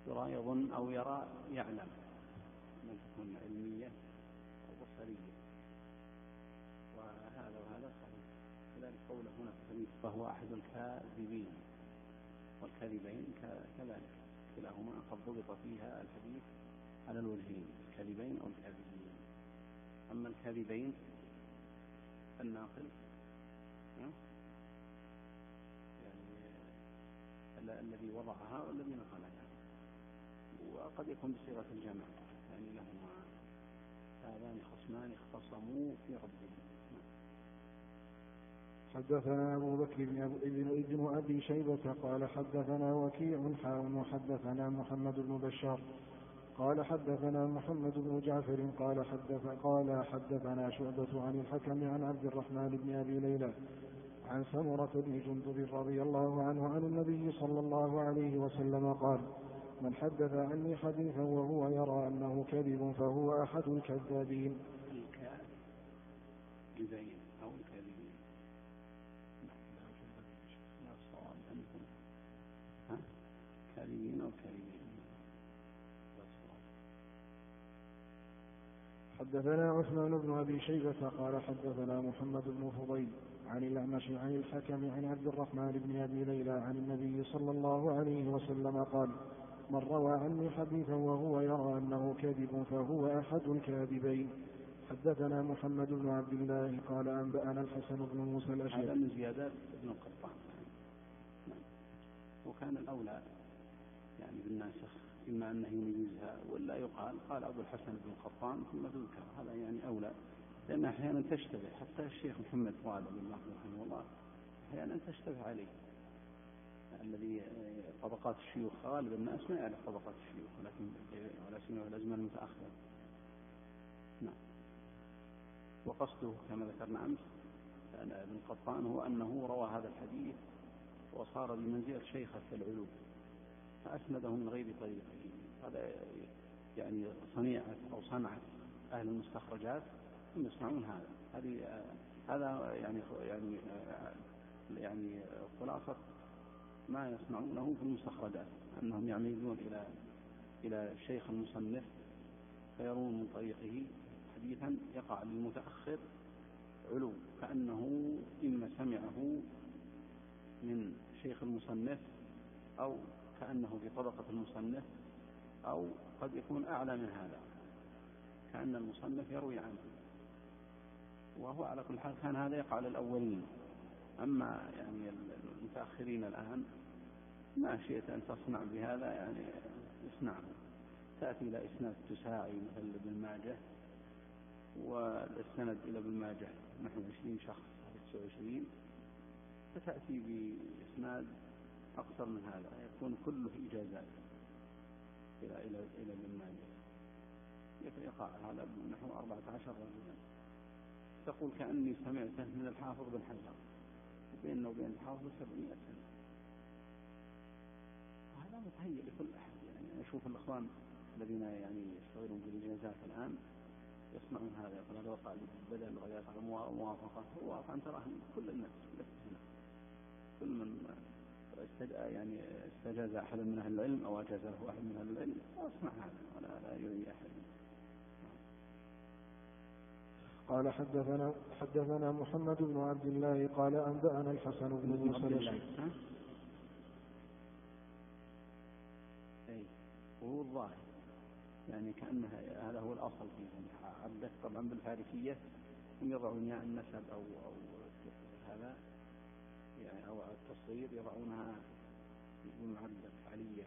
يرى يظن أو يرى يعلم، من تكون علمية أو بصرية، وهذا صحيح. لذلك قوله هنا في الحديث فهو أحد الكاذبين والكاذبين كذلك كلاهما قد ضبط فيها الحديث على الوجهين، الكاذبين أو الكاذبين. أما الكاذبين الناقل يعني الذي وضعها والذي نقلها، وقد يكون بصيغة الجمع، يعني لهما هذان خصمان اختصموا في ربهم. حدثنا أبو بكر بن أبي شيبة قال حدثنا وكيع وحدثنا محمد بن بشار قال حدثنا محمد بن جعفر قال حدثنا شعبة عن الحكم عن عبد الرحمن بن أبي ليلى عن سمرة بن جندب رضي الله عنه عن النبي صلى الله عليه وسلم قال: من حدث عني حديثا وهو يرى أنه كذب فهو أحد الكذابين. الكاذبين أو الكاذبين، لا صواب عندكم، كاذبين أو كاذبين. حدثنا عثمان بن أبي شيبة قال حدثنا محمد بن فضيل عن الأعمش عن الحكم عن عبد الرحمن بن أبي ليلى عن النبي صلى الله عليه وسلم قال: من روى عني حديثا وهو يرى أنه كاذب فهو أحد الكاذبين. حدثنا محمد بن عبد الله قال أنبأنا الحسن بن موسى الأشعري. هذا من زيادات ابن القطان، وكان الأولى يعني بالناسخ إما أنه يميزها ولا يقال قال أبو الحسن بن القطان ثم تذكر، هذا يعني أولى، لأن أحيانا تشتبه. حتى الشيخ محمد فؤاد بن الله رحمه الله أحيانا تشتبه عليه، الذي طبقات الشيوخ غالب الناس ما يعرف طبقات الشيوخ، ولا سيما في الأزمان المتأخرة. نعم. وقصده كما ذكرنا أمس ابن قطان هو أنه روى هذا الحديث وصار بمنزلة شيخة العلوم فأسنده من غير طريقه. هذا يعني صنيعة أو صنعة أهل المستخرجات هم يصنعون هذا يعني خلاصة ما يصنعونه في المستخرجات، أنهم يعملون إلى الشيخ المصنف فيرون من طريقه حديثا يقع للمتأخر علو، كأنه إما سمعه من شيخ المصنف أو كأنه في طبقة المصنف، أو قد يكون أعلى من هذا كأن المصنف يروي عنه. وهو على كل حال كان هذا يقع للأولين. أما يعني المتأخرين الآن ما شئت أن تصنع بهذا يعني اصنعه. تأتي إلى إسناد تساعي مثل ابن ماجه، والسند إلى ابن ماجه نحو 20 شخص 29، فتأتي بإسناد أقصر من هذا يكون كله إجازات إلى ابن ماجه، يقع هذا نحو 14 رجلا. تقول كأني سمعته من الحافظ بن حجر، بيننا وبين الحافظ 700 سنة. وهذا متهيئ لكل أحد. يعني أشوف الأخوان الذين يعني يشتغلون بالإجازات الآن يصنعون هذا، يقول هذا وقع بدل غيات على موافقة، هو واقع تراه كل الناس كل من يعني استجاز أحد من أهل العلم أو أجازه أحد من أهل العلم أصنع هذا ولا يريد أحد. قال حدثنا محمد بن عبد الله قال أنبأنا الحسن بن موسى الأشعري. وهو الظاهر يعني كأنها هذا هو الأصل فيه. عبدك طبعا بالفارسية هم يضعون ياء النسب أو هذا يعني أو التصغير يضعونها يقولون عبدك عليك.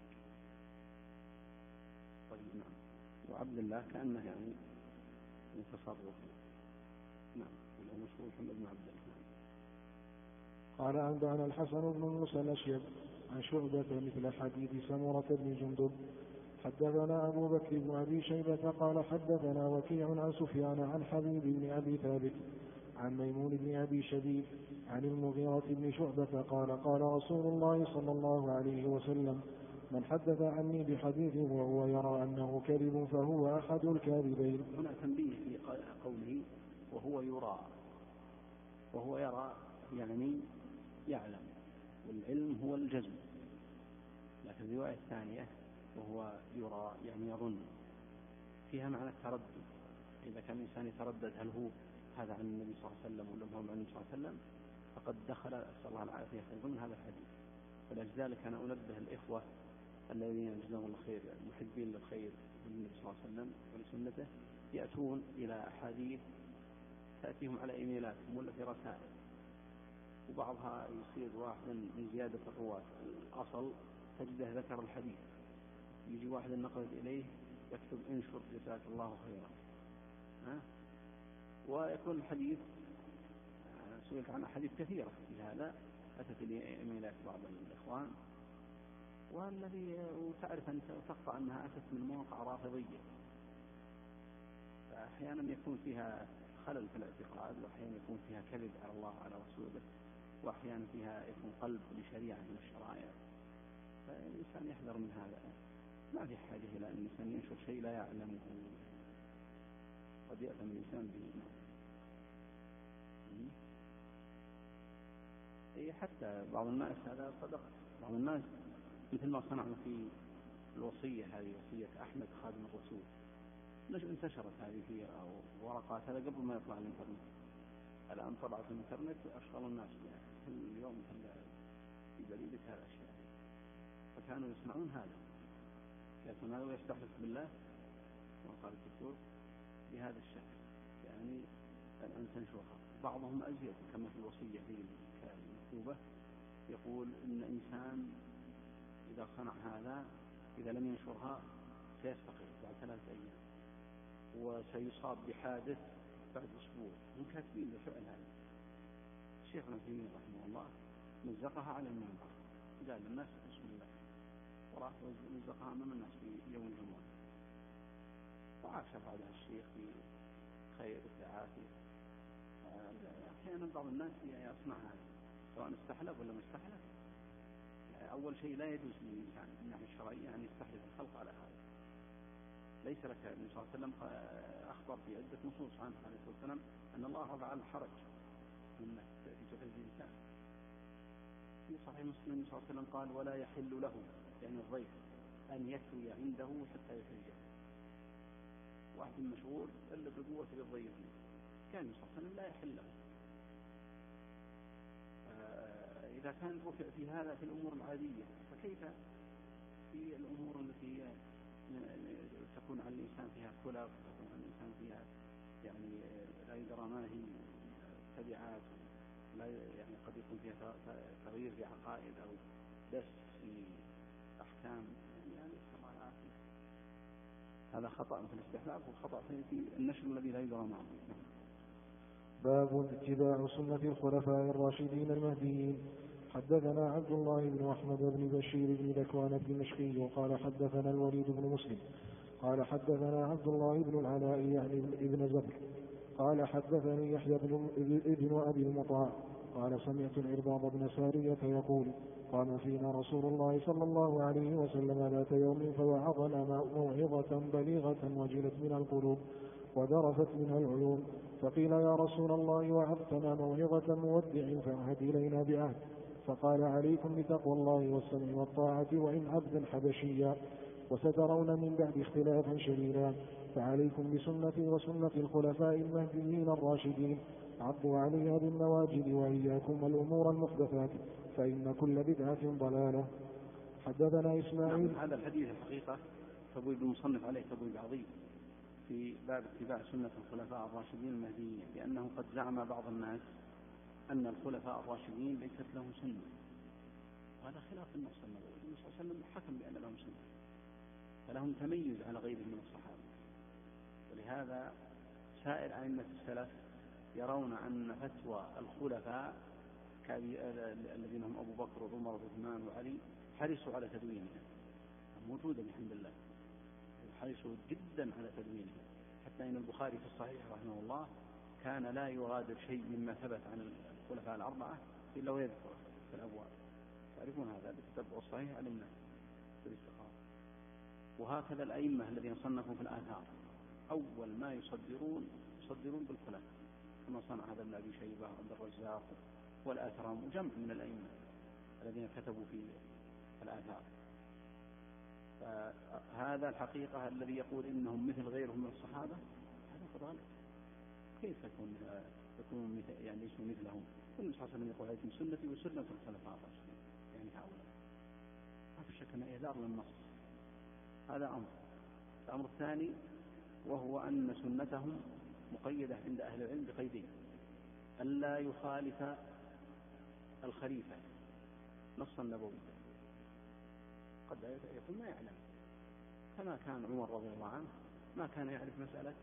طيب نعم. وعبد الله كأنه يعني متصرف. نعم. المشهور محمد بن عبد الله. قال أنبأنا الحسن بن موسى الأشعري عن شعبة مثل حديث سمرة بن جندب. حدثنا أبو بكر بن أبي شيبة قال حدثنا وكيع عن سفيان عن حبيب بن أبي ثابت عن ميمون بن أبي شبيب عن المغيرة بن شعبة قال قال رسول الله صلى الله عليه وسلم: من حدث عني بحديث وهو يرى أنه كذب فهو أحد الكاذبين. هنا تنبيه في قوله وهو يرى يعني يعلم، والعلم هو الجزم. لكن الرواية الثانية وهو يرى يعني يظن، فيها معنى التردد. إذا كان الإنسان يتردد هل هو هذا عن النبي صلى الله عليه وسلم ولا هو عن النبي صلى الله عليه وسلم فقد دخل أسأل الله العافية ضمن هذا الحديث. فلذلك أنا أنبه الإخوة الذين جزاهم الله خير المحبين للخير بالنبي صلى الله عليه وسلم ولسنته يأتون إلى أحاديث تأتيهم على إيميلاتهم ولا في رسائل، وبعضها يصير واحدا من زيادة الرواة، الأصل تجده ذكر الحديث، يجي واحد نقلت إليه يكتب انشر جزاك الله خيرا، ويكون الحديث سئلت عن أحاديث كثيرة في هذا أتت لي إيميلات بعض الإخوان، وتعرف أنت وتقطع أنها أتت من مواقع رافضية، فأحيانا يكون فيها خلل في الاعتقاد، وأحيانا يكون فيها كذب على الله وعلى رسوله، وأحيانا فيها يكون قلب لشريعة من الشرائع. فالإنسان يحذر من هذا، ما في حاجة إلى أن الإنسان ينشر شيء لا يعلمه، قد يأثم الإنسان به. حتى بعض الناس هذا صدق، بعض الناس مثل ما صنعوا في الوصية، هذه وصية أحمد خادم الرسول، انتشرت هذه في ورقات، هذا قبل ما يطلع الإنترنت، الآن طلعت الإنترنت وأشغل الناس بها كل يوم في بريدة هذا الأشياء، فكانوا يسمعون هذا، يأتون هذا ويستحلف بالله وقال الدكتور بهذا الشكل، يعني الآن تنشرها. بعضهم أزيد كما في الوصية هذه المكتوبة، يقول إن إنسان إذا صنع هذا إذا لم ينشرها سيستقيل بعد 3 أيام، وسيصاب بحادث بعد أسبوع. هم كاتبين بفعل هذا. الشيخ ابن تيمية رحمه الله مزقها على المنبر، قال للناس بسم الله، وراح مزقها أمام الناس في يوم الجمعة، وعاش بعدها الشيخ في خير وفي عافية. أحيانا بعض الناس يصنع هذا سواء استحلف ولا ما استحلف. أول شيء لا يجوز للإنسان من الناحية الشرعية أن يستحلف الخلق على هذا. ليس لك، النبي صلى الله عليه وسلم أخبر في عدة نصوص عنه عليه الصلاة والسلام أن الله وضع الحرج من تأتي تحل الإنسان. في صحيح مسلم النبي صلى الله عليه وسلم قال ولا يحل له، يعني الضيف، أن يكوي عنده حتى يحرجه. واحد مشغول إلا بقوة للضيف، كان النبي صلى الله عليه وسلم لا يحل له. إذا كان رفع في هذا في الأمور العادية، فكيف في الأمور التي تكون على الإنسان فيها خلق، تكون على الإنسان فيها يعني لا يدرى ما هي تبعات، لا يعني قد يكون فيها تغيير في عقائد أو دس في أحكام، يعني هذا خطأ في الاستحلال وخطأ في النشر الذي لا يدرى معه. باب اتباع سنة الخلفاء الراشدين المهديين. حدثنا عبد الله بن أحمد بن بشير بن ذكوان الدمشقي وقال حدثنا الوليد بن مسلم قال حدثنا عبد الله بن العلاء يعني ابن زكر قال حدثني يحيى ابن أبي المطاع قال سمعت العرباض بن سارية يقول قام فينا رسول الله صلى الله عليه وسلم ذات يوم فوعظنا موعظة بليغة وجلت من القلوب وذرفت منها العيون، فقيل يا رسول الله وعظتنا موعظة مودع فاعهد إلينا بعهد، فقال عليكم بتقوى الله والسمع والطاعة وإن عبدا حبشيا، وسترون من بعد اختلافا شديدا، فعليكم بسنتي وسنة الخلفاء المهديين الراشدين، عضوا عليها بالنواجذ وإياكم والأمور المحدثات فإن كل بدعة ضلالة. حدثنا إسماعيل. هذا الحديث الحقيقة تبويب المصنف عليه تبويب عظيم في باب اتباع سنة الخلفاء الراشدين المهديين، لأنه قد زعم بعض الناس أن الخلفاء الراشدين ليست لهم سنة، وهذا خلاف النص النبوي. النبي صلى الله عليه وسلم حكم بأن لهم سنة، فلهم تميز على غيرهم من الصحابة. ولهذا سائر أئمة السلف يرون أن فتوى الخلفاء الذين هم أبو بكر وعمر وعثمان وعلي حرصوا على تدوينها، موجودة بحمد الله، حرصوا جدا على تدوينها، حتى إن البخاري في الصحيح رحمه الله كان لا يغادر شيء مما ثبت عن الخلفاء الأربعة إلا ويذكره في الأبواب. تعرفون هذا بالتتبع الصحيح علمنا بالاستقامة. وهكذا الأئمة الذين صنفوا في الآثار أول ما يصدرون بالخلفاء، كما صنع هذا ابن أبي شيبة وعبد الرزاق والآثرام وجمع من الأئمة الذين كتبوا في الآثار. هذا الحقيقة الذي يقول إنهم مثل غيرهم من الصحابة هذا قد غلط. كيف يكون يعني ليسوا مثلهم؟ النبي صلى الله عليه وسلم يقول عليكم سنتي وسنة الخلفاء الراشدين، يعني هؤلاء ما في شك أن إهدار للنص. هذا أمر. الأمر الثاني وهو أن سنتهم مقيدة عند أهل العلم بقيدين: ألا يخالف الخليفة نص النبوي، قد يكون ما يعلم، كما كان عمر رضي الله عنه ما كان يعرف مسألة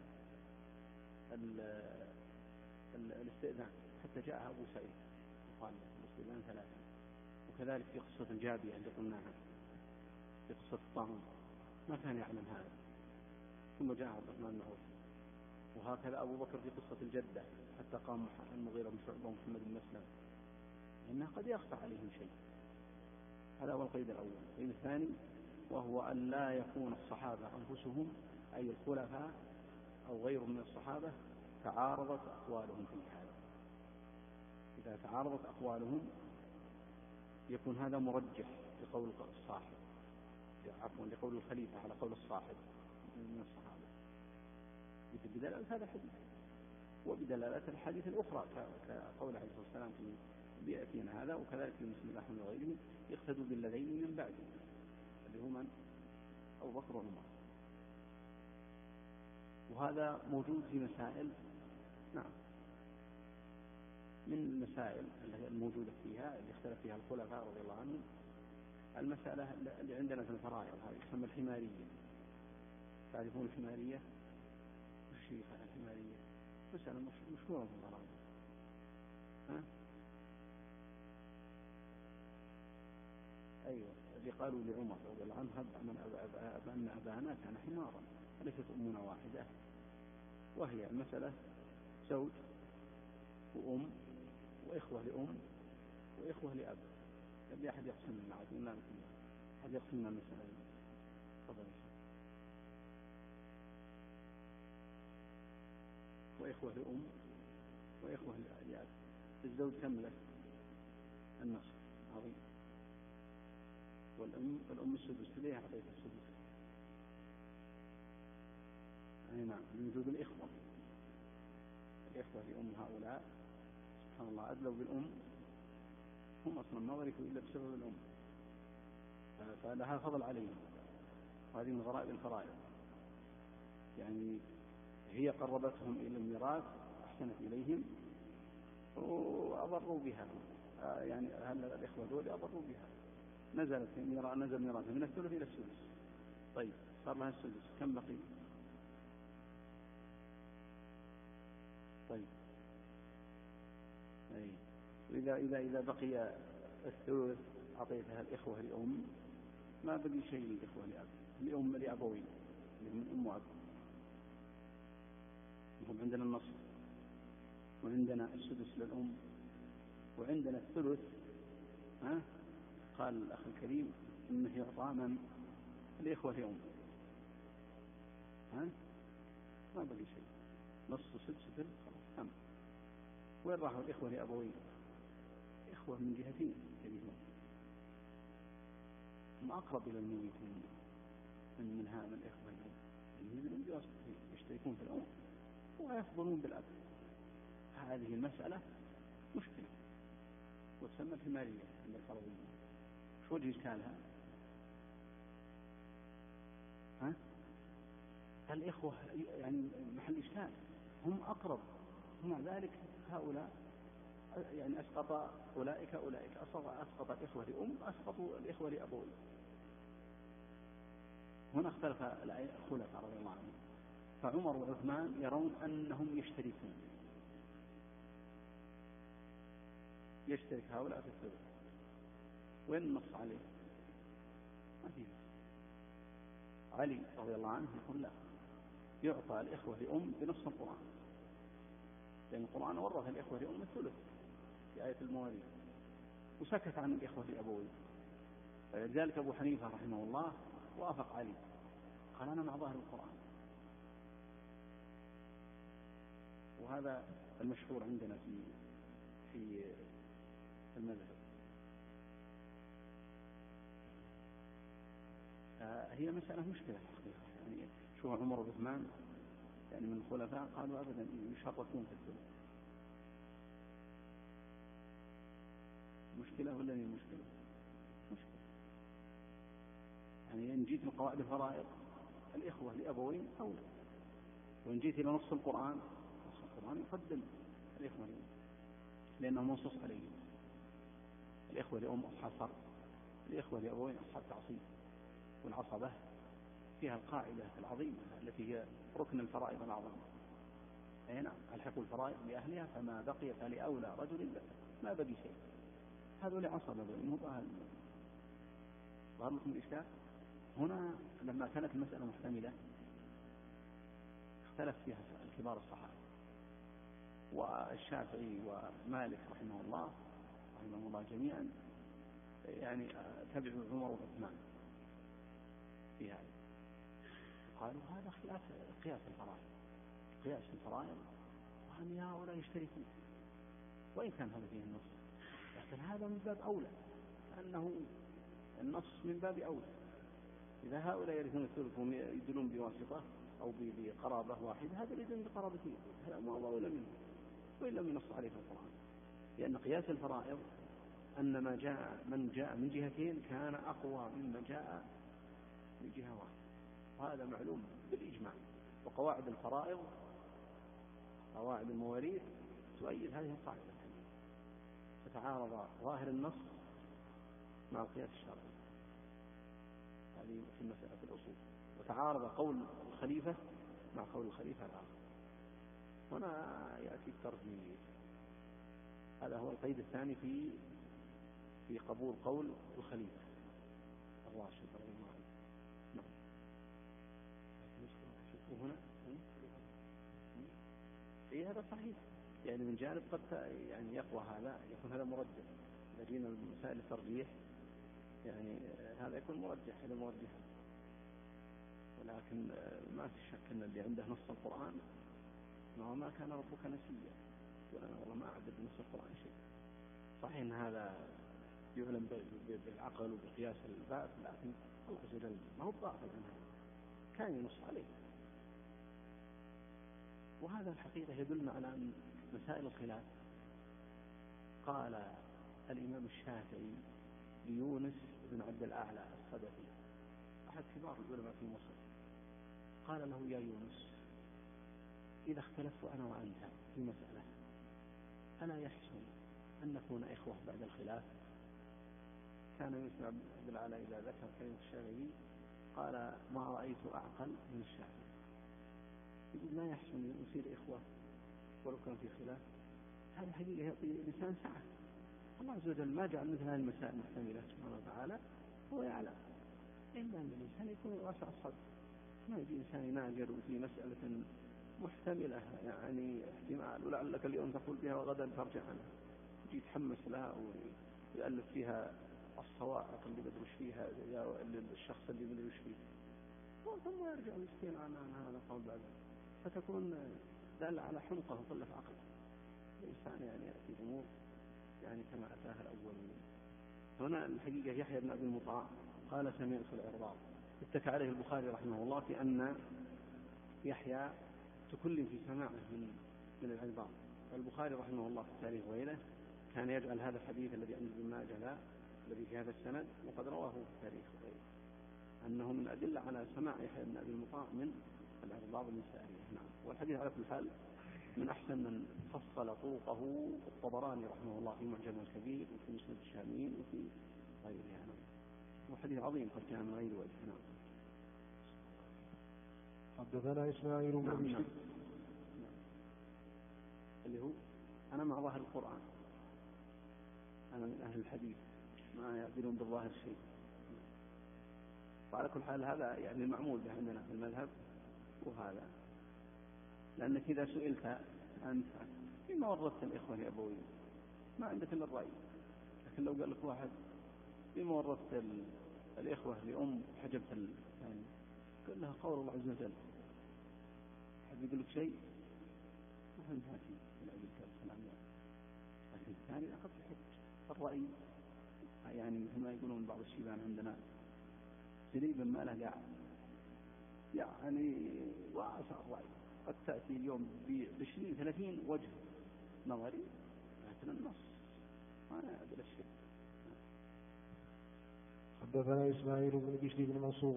الاستئذان حتى جاء أبو سعيد وقال الاستئذان 3. وكذلك في قصة الجابية اللي قلناها في قصة الطاعون ما كان يعلم هذا، ثم جاء عبد الرحمن بن عوف. وهكذا أبو بكر في قصة الجدة حتى قام المغيرة بن شعبة ومحمد بن مسلم، لأنها قد يخفى عليهم شيء. هذا هو القيد الأول. القيد الثاني وهو أن لا يكون الصحابة أنفسهم أي الخلفاء أو غيرهم من الصحابة تعارضت أقوالهم في هذا. إذا تعارضت أقوالهم يكون هذا مرجح لقول الصاحب، عفوا لقول الخليفة على قول الصاحب من الصحابة بدلالة هذا الحديث وبدلالة الحديث الأخرى كقول عليه الصلاة والسلام في بيأتينا هذا، وكذلك في مسلم أحمد وغيره يقتدوا بالذين من بعد اللي هم أبو بكر وعمر. وهذا موجود في مسائل، نعم، من المسائل الموجودة فيها اللي اختلف فيها الخلفاء رضي الله عنهم. المسألة اللي عندنا في الفرائض هذه تسمى الحمارية. تعرفون الحمارية؟ وش هي الحمارية؟ مسألة مشهورة في الفرائض. أيوة، اللي قالوا لعمر رضي الله عنه أن أبانا كان حمارا، وليست أمنا واحدة، وهي المسألة زوج وأم وإخوة لأم وإخوة لأب. يبي أحد يقسم لنا عادنا أحد يقسم لنا المسألة. تفضل. وإخوة لأم وإخوة لأب. الزوج كم له؟ النصف. عظيم. والأم السدس. ليه أعطيت السدس؟ أي نعم، من وجود الإخوة لأم هؤلاء سبحان الله أدلوا بالأم، هم أصلا ما ورثوا إلا بسبب الأم، فلها فضل عليهم. وهذه من غرائب الفرائض، يعني هي قربتهم إلى الميراث، أحسنت إليهم وأضروا بها، يعني هل الإخوة دول أضروا بها. نزل ميراثها من الثلث إلى السدس. طيب صار لها السدس، كم بقي؟ طيب أي. إذا بقي الثلث أعطيتها الإخوة لأم، ما بقي شيء للإخوة لأب، لأم لأبوي من أم وأب. هم عندنا النصف، وعندنا السدس للأم، وعندنا الثلث. قال الأخ الكريم إنه يعطى من الإخوة لأم. ما بقي شيء، نص سدس ثلث خلاص تم. وين راحوا الإخوة لأبوين؟ إخوة من جهتين كبيرون، هم أقرب إلى الميت من هذا الإخوة الأم، يشتركون في الأم ويفضلون بالأب. هذه المسألة مشكلة وتسمى الحمارية عند الفرضيين. شو وجه إشكالها؟ الإخوة يعني محل إشكال، هم أقرب، ومع ذلك هؤلاء يعني أسقط أولئك أسقط الإخوة لأم، أسقطوا الإخوة لأبوي. هنا اختلف الخلفاء رضي الله عنهم، فعمر وعثمان يرون أنهم يشترك هؤلاء في الثلث. وين النص عليه؟ ما فيه. علي رضي الله عنه يقول لا، يعطى الإخوة لأم بنص القرآن، لأن القرآن ورث الإخوة لأم الثلث في آية المواريث، وسكت عن الإخوة لأبوين. فلذلك أبو حنيفة رحمه الله وافق علي، قال أنا مع ظاهر القرآن. وهذا المشهور عندنا في المذهب. هي مسألة مشكلة حقيقة. يعني شو عمر وعثمان يعني من الخلفاء قالوا أبدا يشركون في الثلث. مشكلة ولا هي مشكلة؟ مشكلة. يعني إن جيت من قواعد الفرائض الإخوة لأبوين أولى، وإن جيت إلى نص القرآن يقدم الإخوة لأنه منصوص عليه. الإخوة لأم أصحاب فرض، الإخوة لأبوين أصحاب تعصيب. والعصبة فيها القاعدة العظيمة التي هي ركن الفرائض الأعظم. أي نعم، الحقوا الفرائض بأهلها فما بقي فلأولى رجل ذكر، ما بقي شيء. هذول عصبة مو بأهل. ظهر لكم الإشكال هنا لما كانت المسألة محتملة اختلف فيها الكبار الصحابة، والشافعي ومالك رحمه الله جميعا يعني تبعوا عمر وعثمان في هذا. قالوا هذا خلاف قياس الفرائض وهم هؤلاء يشتركون، وإن كان هذا فيه النص، لكن هذا من باب أولى، لأنه النص من باب أولى. إذا هؤلاء يرثون الثلث هم يدلون بواسطة أو بقرابة واحدة، هذا يدلون بقرابتين، هذا ما هو أولى منه وإن لم ينص عليه في القرآن. لأن قياس الفرائض أن من جاء من جهتين كان أقوى مما جاء من جهة واحدة، وهذا معلوم بالإجماع. وقواعد الفرائض قواعد المواريث تؤيد هذه القاعدة، فتعارض ظاهر النص مع القياس الشرعي، هذه في مسألة الأصول، وتعارض قول الخليفة مع قول الخليفة الآخر. هنا يأتي الترجيح. هذا هو القيد الثاني في قبول قول الخليفة الراشد رضي الله عنه. نعم. وهنا هذا صحيح، يعني من جانب قد يعني يقوى هذا، يكون هذا مرجح. إذا جينا مسائل الترجيح يعني هذا يكون مرجح إلى مرجح، ولكن ما في شك أن اللي عنده نص القرآن ما كان ربك نسيا، والله ما أعدد نص القرآن شيء. صحيح أن هذا يعلم بالعقل وبقياس الباب، لكن الله عز وجل ما هو ضاغط عن هذا، كان ينص عليه. وهذا الحقيقة يدلنا على أن مسائل الخلاف. قال الإمام الشافعي ليونس بن عبد الأعلى الصدفي أحد كبار العلماء في مصر، قال له يا يونس إذا اختلفت أنا وأنت في مسألة ألا يحسن أن نكون إخوة بعد الخلاف؟ كان يونس بن عبد الأعلى إذا ذكر كلمة الشافعي قال ما رأيت أعقل من الشافعي. يقول لا يحسن أن نصير إخوة ولو كان في خلاف. هذه حقيقة يعطي الإنسان سعة. الله عز وجل ما جعل مثل هذه المسائل محتملة سبحانه وتعالى، هو يعلم إلا أن الإنسان يكون واسع الصدر، ما يجي إنسان يناجر في مسألة محتملة يعني احتمال ولعلك اليوم تقول بها وغدا ترجع عنها، يجي يتحمس لها ويألف فيها الصواعق اللي بدرش فيها الشخص اللي بدرش فيه، ثم يرجع مسكين عن هذا القول بعد، فتكون دل على حمقه وقلة عقل. الإنسان يعني يأتي أمور يعني كما أتاها الأولين. هنا الحقيقة يحيى بن أبي المطاع قال سمعت العرباض، اتكى عليه البخاري رحمه الله في أن يحيى تكلم في سماعه من العرباض. والبخاري رحمه الله في التاريخ وغيره كان يجعل هذا الحديث الذي عند ابن ماجه الذي في هذا السند وقد رواه في التاريخ وغيره أنه من أدلة على سماع يحيى بن أبي المطاع من العرباض بن سارية. نعم. والحديث على كل حال من أحسن من فصل طرقه الطبراني رحمه الله في معجم الكبير وفي مسند الشاميين وفي غيره. نعم. وحديث عظيم قد جاء من غير وجه. نعم. حدثنا إسماعيل بن أبي نعم. اللي هو أنا مع ظاهر القرآن، أنا من أهل الحديث ما يعدلون بالظاهر شيء. وعلى كل حال هذا يعني المعمول به عندنا في المذهب، وهذا لأنك إذا سئلت أنت فيما ورثت الإخوة لأبوين ما عندك إلا الرأي، لكن لو قال لك واحد فيما ورثت الإخوة لأم حجبت الثاني قال لها قول الله عز وجل، حد يقول لك شيء ما فهمت هاتي لكن الثاني أخذ الحج. الرأي يعني مثل ما يقولون بعض الشيبان عندنا تقريبا ما له قاعد، يعني واسع الرأي، قد تأتي اليوم ب20-30 وجه نظري، لكن النص ما يعدل الشيء. حدثنا إسماعيل بن بشر بن منصور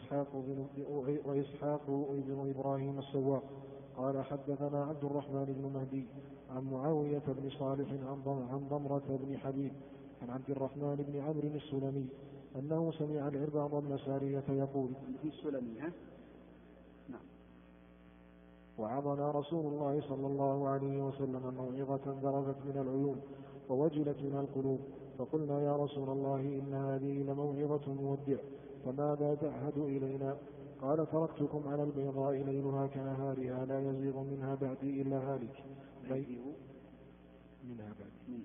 وإسحاق بن إبراهيم السواق قال حدثنا عبد الرحمن بن مهدي عن معاوية بن صالح عن ضمرة بن حبيب عن عبد الرحمن بن عمرو السلمي أنه سمع العرباض بن سارية يقول في السلمي نعم. وعظنا رسول الله صلى الله عليه وسلم موعظة ذرفت من العيون ووجلت من القلوب، فقلنا يا رسول الله إن هذه لموعظة مودع، فماذا تعهد إلينا؟ قال تركتكم على البيضاء ليلها كنهارها لا يزيغ منها بعدي إلا هالك. منها بعدي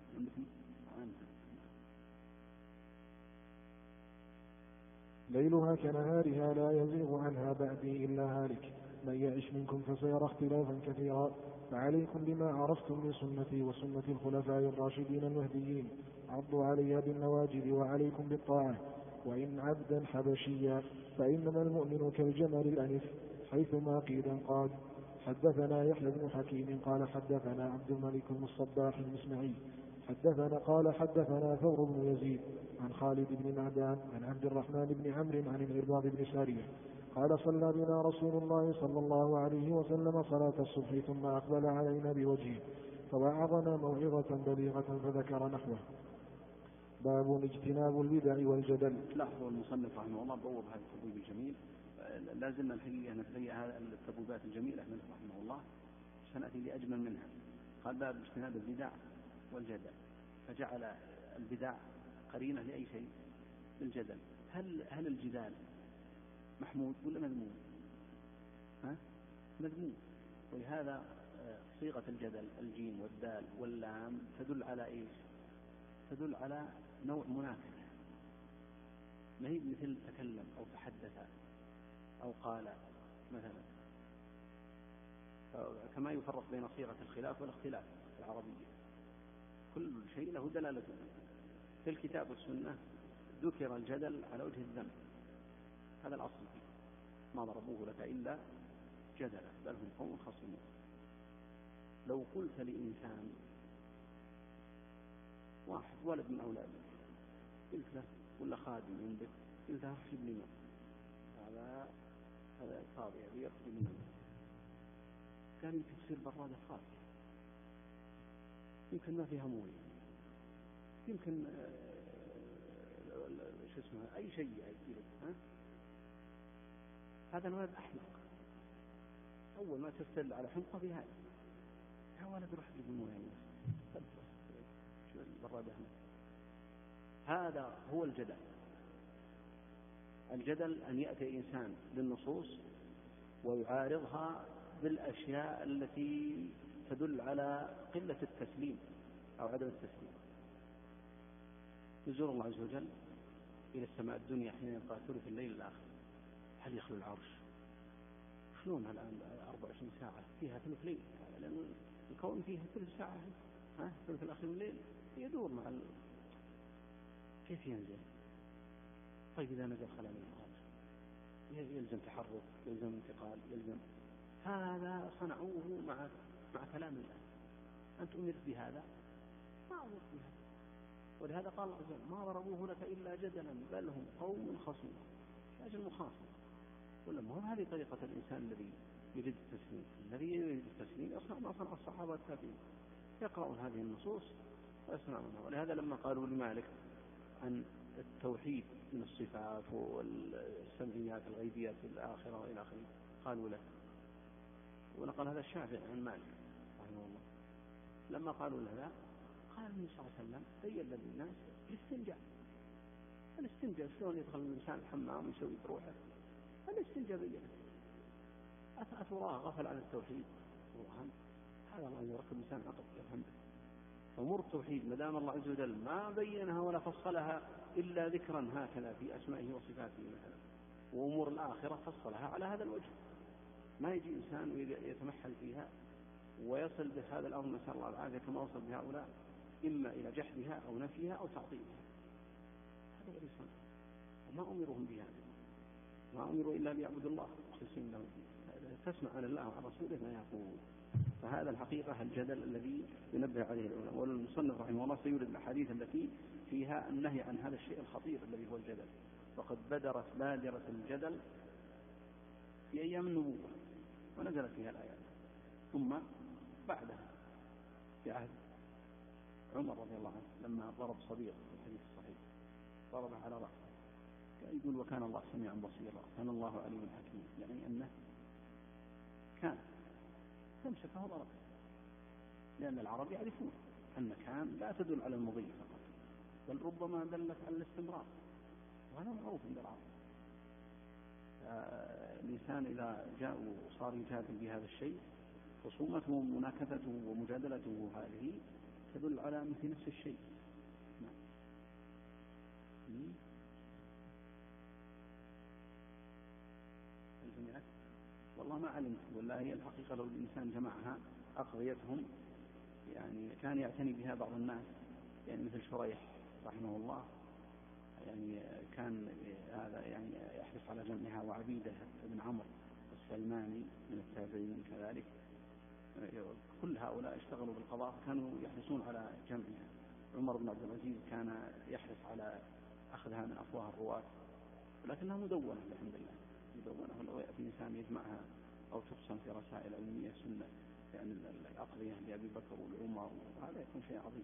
ليلها كنهارها لا يزيغ عنها بعدي إلا هالك، من يعش منكم فسيرى اختلافا كثيرا، فعليكم بما عرفتم من سنتي وسنة الخلفاء الراشدين المهديين، عضوا عليها بالنواجذ وعليكم بالطاعة، وإن عبدا حبشيا فإنما المؤمن كالجمل الأنف حيثما قيل قال. حدثنا يحيى بن حكيم قال حدثنا عبد الملك بن الصباح المسمعي قال حدثنا ثور بن يزيد عن خالد بن معدان عن عبد الرحمن بن عمرو عن العرباض بن سارية قال صلى بنا رسول الله صلى الله عليه وسلم صلاة الصبح ثم أقبل علينا بوجهه فوعظنا موعظة بليغة فذكر نحوه. باب اجتناب البدع والجدل. لاحظوا المصنف رحمه الله بوب هذا التبويب الجميل، لا زلنا الحقيقة نتبين هذه التبويبات الجميلة منه رحمه الله سنأتي لأجمل منها. قال باب اجتناب البدع والجدل، فجعل البدع قرينة لأي شيء بالجدل. هل الجدال محمود ولا مذموم؟ مذموم. ولهذا صيغة الجدل الجيم والدال واللام تدل على إيش؟ تدل على نوع منافسة، ما هي مثل تكلم أو تحدث أو قال مثلا، كما يفرق بين صيغة الخلاف والاختلاف العربية، كل شيء له دلالة. في الكتاب والسنة ذكر الجدل على وجه الذم، هذا الأصل فيه، ما ضربوه لك إلا جدلا بل هم قوم خصمون. لو قلت لإنسان واحد ولد من أولادك قلت له ولا خادم عندك قلت له اخشب لي ماء، هذا صابع يخشب لي ماء، كان يمكن تصير برادة خاصة، يمكن ما فيها موية، يمكن شو اسمه أي شيء يجيلك. هذا الولد أحمق، أول ما تستل على حمقه في هذا يا ولد روح جيب الموية شو البرادة هنا. هذا هو الجدل. الجدل أن يأتي إنسان بالنصوص ويعارضها بالأشياء التي تدل على قلة التسليم أو عدم التسليم. يزور الله عز وجل إلى السماء الدنيا حين يبقى ثلث الليل الآخر، هل يخلو العرش؟ شلون الآن 24 ساعة فيها ثلث ليل؟ لأن الكون فيها ثلث ساعة، ثلث الأخير من الليل يدور مع كيف ينزل؟ طيب إذا نزل خلال الأرض يلزم تحرك، يلزم انتقال، يلزم. هذا صنعوه مع كلام الله. أنت أمرت بهذا؟ ما أمرت بهذا. ولهذا قال الله عز وجل ما ضربوه لك إلا جدلا بل هم قوم خصمون، أجل مخاصم. ولا ما هو هذه طريقة الإنسان الذي يريد التسليم. الذي يريد التسليم يصنع ما صنع الصحابة التابعين، يقرأون هذه النصوص ويصنعونها. ولهذا لما قالوا لمالك عن التوحيد من الصفات والسمعيات الغيبيات الآخرة وإلى آخره قالوا له، ونقل هذا الشافعي عن مالك رحمه الله، لما قالوا له لا قال النبي صلى الله عليه وسلم بين للناس الاستنجاء شلون يدخل الإنسان الحمام ويسوي بروحه، الاستنجاء بينه. أتراه غفل عن التوحيد؟ هذا الله يركب الإنسان عقل يفهم. أمور التوحيد ما دام الله عز وجل ما بينها ولا فصلها إلا ذكرا هكذا في أسمائه وصفاته مثلا، وأمور الآخرة فصلها على هذا الوجه، ما يجي إنسان يتمحل فيها ويصل بهذا الأمر نسأل الله العافية كما وصل بهؤلاء إما إلى جحدها أو نفيها أو تعطيلها. هذا الإنسان ما أمرهم بها، ما أمروا إلا ليعبدوا الله مخلصين له. تسمع عن الله وعن رسوله ما يقول. فهذا الحقيقة الجدل الذي ينبه عليه العلماء. والمصنف رحمه الله سيورد الأحاديث التي فيها النهي عن هذا الشيء الخطير الذي هو الجدل. وقد بدرت بادرة الجدل في أيام النبوة ونزلت فيها الآيات، ثم بعدها في عهد عمر رضي الله عنه لما ضرب صديق في الحديث الصحيح ضربه على رأسه، يقول وكان الله سميعا بصيرا كان الله عليم حكيم، يعني أنه كان فامسكه وضربه، لأن العرب يعرفون أن كان لا تدل على المضي فقط، بل ربما دلت على الاستمرار، وهذا معروف عند العرب. الإنسان إذا جاء وصار يجادل بهذا الشيء خصومته ومناكثته ومجادلته هذه تدل على مثل نفس الشيء. والله ما علمت، والله هي الحقيقة لو الإنسان جمعها أقضيتهم يعني كان يعتني بها بعض الناس، يعني مثل شريح رحمه الله، يعني كان هذا يعني يحرص على جمعها، وعبيدة بن عمرو السلماني من التابعين كذلك، كل هؤلاء اشتغلوا بالقضاء كانوا يحرصون على جمعها. عمر بن عبد العزيز كان يحرص على أخذها من أفواه الرواة، ولكنها مدونة الحمد لله، مدونة. ولو يأتي إنسان يجمعها أو تقسم في رسائل علمية سنة يعني الأقضية لأبي بكر والعمر، وهذا يكون شيء عظيم.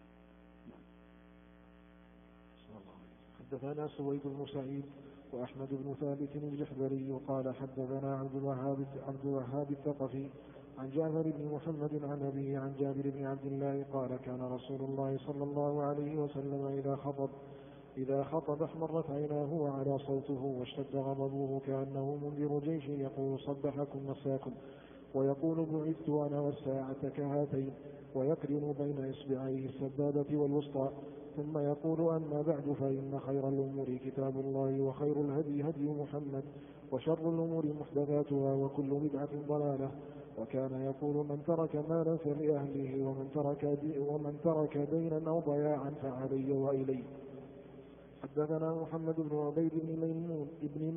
حدثنا سويد بن سعيد وأحمد بن ثابت الجحدري قال حدثنا عبد الوهاب الثقفي عن جعفر بن محمد عن أبيه عن جابر بن عبد الله قال كان رسول الله صلى الله عليه وسلم إذا خطب احمرت عيناه وعلى صوته واشتد غضبه كأنه منذر جيش يقول صبحكم مساكم، ويقول بعثت أنا والساعة كهاتين، ويقرن بين إصبعيه السبابة والوسطى، ثم يقول أما بعد فإن خير الأمور كتاب الله وخير الهدي هدي محمد وشر الأمور محدثاتها وكل بدعة ضلالة. وكان يقول من ترك مالا فلأهله ومن ترك دينا أو ضياعا فعلي وإلي. حدثنا محمد بن عبيد ابن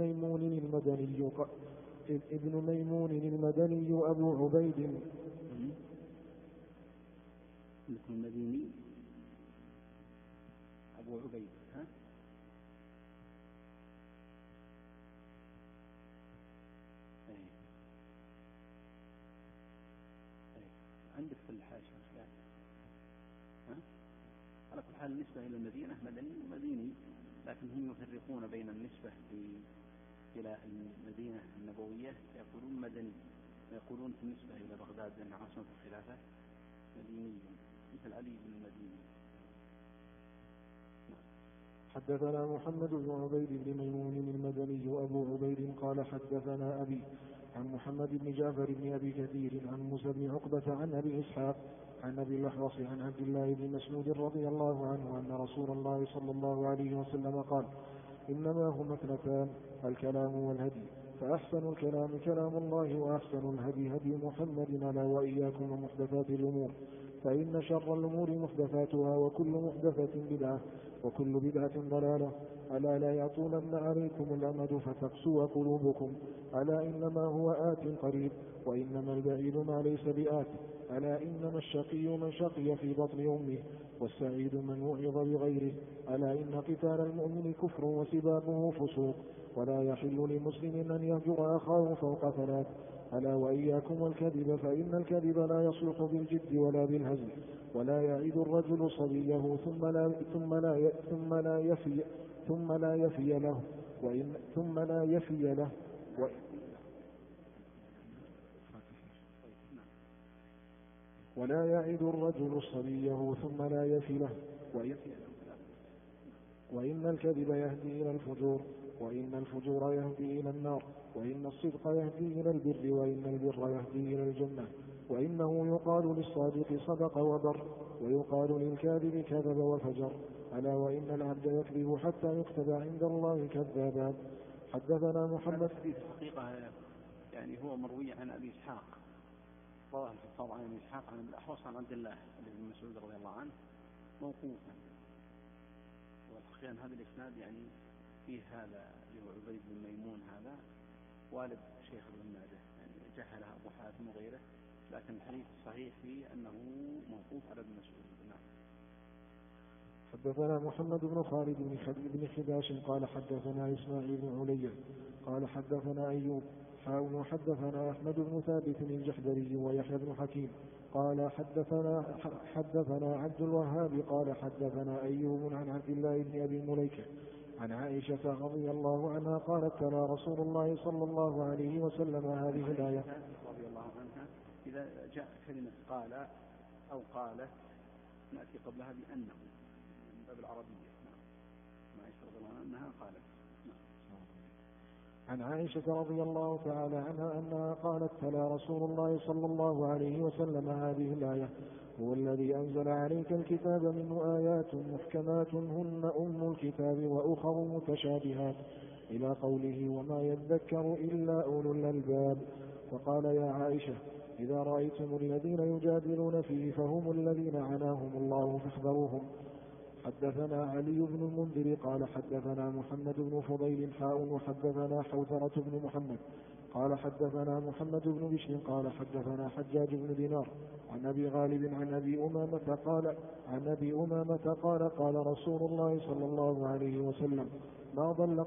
ميمون المدني أبو عبيد المديني أبو عبيد عندك في الحاشية على كل حال النسبة إلى المدينة مديني، لكن هم يفرقون بين النسبة إلى المدينة النبوية يقولون مدني، ويقولون في النسبة إلى بغداد لأن عاصمة الخلافة مديني مثل علي بن المديني. حدثنا محمد بن عبيد بن ميمون المدني أبو عبيد قال حدثنا أبي عن محمد بن جعفر بن أبي كثير عن موسى بن عقبة عن أبي إسحاق عن أبي الأحوص عن عبد الله بن مسعود رضي الله عنه أن رسول الله صلى الله عليه وسلم قال إنما هما اثنتان الكلام والهدي، فأحسن الكلام كلام الله وأحسن الهدي هدي محمد ألا وإياكم ومحدثات الأمور، فإن شر الأمور محدثاتها وكل محدثة بدعة وكل بدعة ضلالة، ألا لا يطولن عليكم الأمد فتقسو قلوبكم، ألا إنما هو آت قريب وإنما البعيد ما ليس بآت، ألا إنما الشقي من شقي في بطن أمه والسعيد من وعظ بغيره، ألا إن قتال المؤمن كفر وسبابه فسوق، ولا يحل لمسلم أن يهجر أخاه فوق ثلاث، ألا وإياكم الكذب فإن الكذب لا يصلح بالجد ولا بالهزل، ولا يعيد الرجل صبيه ثم لا يفي له ولا يعد الرجل صبيه ثم لا يفي له، وإن الكذب يهدي إلى الفجور، وإن الفجور يهدي إلى النار، وإن الصدق يهدي إلى البر، وإن البر يهدي إلى الجنة، وإنه يقال للصادق صدق وبر، ويقال للكاذب كذب وفجر، ألا وإن العبد يكذب حتى يكتب عند الله كذابا. حدثنا محمد في الحقيقة يعني هو مروي عن أبي إسحاق، رواه الحفاظ عن أبي إسحاق عن الأحوص عن عبد الله بن مسعود رضي الله عنه موقوفا، والحقيقة هذا الإسناد يعني فيه هذا اللي هو عبيد بن ميمون هذا والد شيخ ابن ماجه، يعني جهله أبو حاتم وغيره، لكن الحديث الصحيح فيه أنه موقوف على ابن مسعود. نعم. حدثنا محمد بن خالد بن خداش قال حدثنا إسماعيل بن علي قال حدثنا أيوب حدثنا أحمد بن ثابت الجحدري ويحيى بن حكيم قال حدثنا عبد الوهاب قال حدثنا أيوب عن عبد الله بن أبي مليكة عن عائشة رضي الله عنها قالت تلا رسول الله صلى الله عليه وسلم هذه الآية. رضي الله عنها إذا جاء كلمة قال أو قالت نأتي قبلها بأنه من باب العربية. نعم. عائشة رضي الله عنها قالت. عن عائشة رضي الله تعالى عنها أنها قالت تلا رسول الله صلى الله عليه وسلم هذه الآية هو الذي أنزل عليك الكتاب منه آيات محكمات هن أم الكتاب وأخر متشابهات إلى قوله وما يذكر إلا أولو الألباب. فقال يا عائشة إذا رأيتم الذين يجادلون فيه فهم الذين عناهم الله فاحذروهم. حدثنا علي بن المنذر قال حدثنا محمد بن فضيل وحدثنا حوثرة بن محمد قال حدثنا محمد بن بشر قال حدثنا حجاج بن دينار عن أبي غالب عن أبي أمامة قال رسول الله صلى الله عليه وسلم ما ضل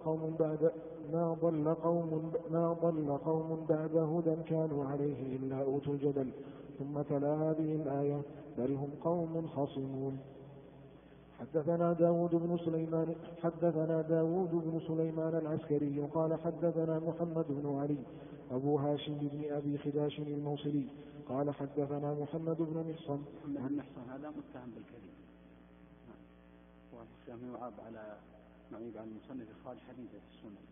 قوم بعد هدى كانوا عليه إلا أوتوا الجدل. ثم تلا هذه الآية بل هم قوم خصمون. حدثنا داود بن سليمان العسكري قال حدثنا محمد بن علي أبو هاشم بن أبي خداش الموصلي قال حدثنا محمد بن محصن. هذا متهم بالكذب ومتهم يعاب على معيب على المصنف إخراج حديثه في السنة.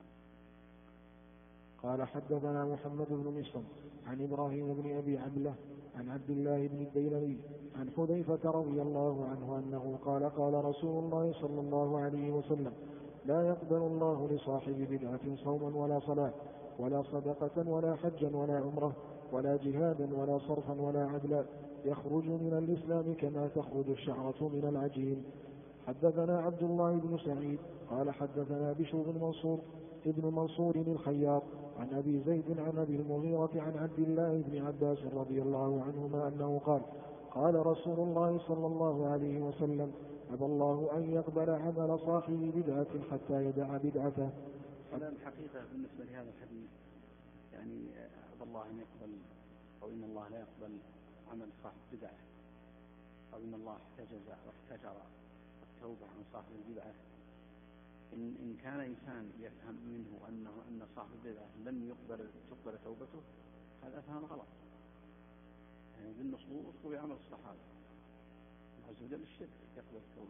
قال حدثنا محمد بن محصن عن إبراهيم بن أبي عمله عن عبد الله بن الديلمي عن حذيفة رضي الله عنه أنه قال رسول الله صلى الله عليه وسلم لا يقبل الله لصاحب بدعة صوما ولا صلاة ولا صدقة ولا حجا ولا عمرة ولا جهادا ولا صرفا ولا عدلا يخرج من الإسلام كما تخرج الشعرة من العجين. حدثنا عبد الله بن سعيد قال حدثنا بشر بن منصور الخياط عن أبي زيد عن أبي المغيرة عن عبد الله بن عباس رضي الله عنهما أنه قال رسول الله صلى الله عليه وسلم أبى الله أن يقبل عمل صاحب بدعة حتى يدع بدعته. الحقيقة بالنسبة لهذا الحديث يعني أبى الله أن يقبل أو إن الله لا يقبل عمل صاحب بدعة أو إن الله احتجر التوبة عن صاحب البدعة. إن كان إنسان يفهم منه أن صاحب البدعة لن تقبل توبته هذا فهم غلط. يعني بالنصوص وبعمل الصحابة عز وجل الشرك يقبل التوبة.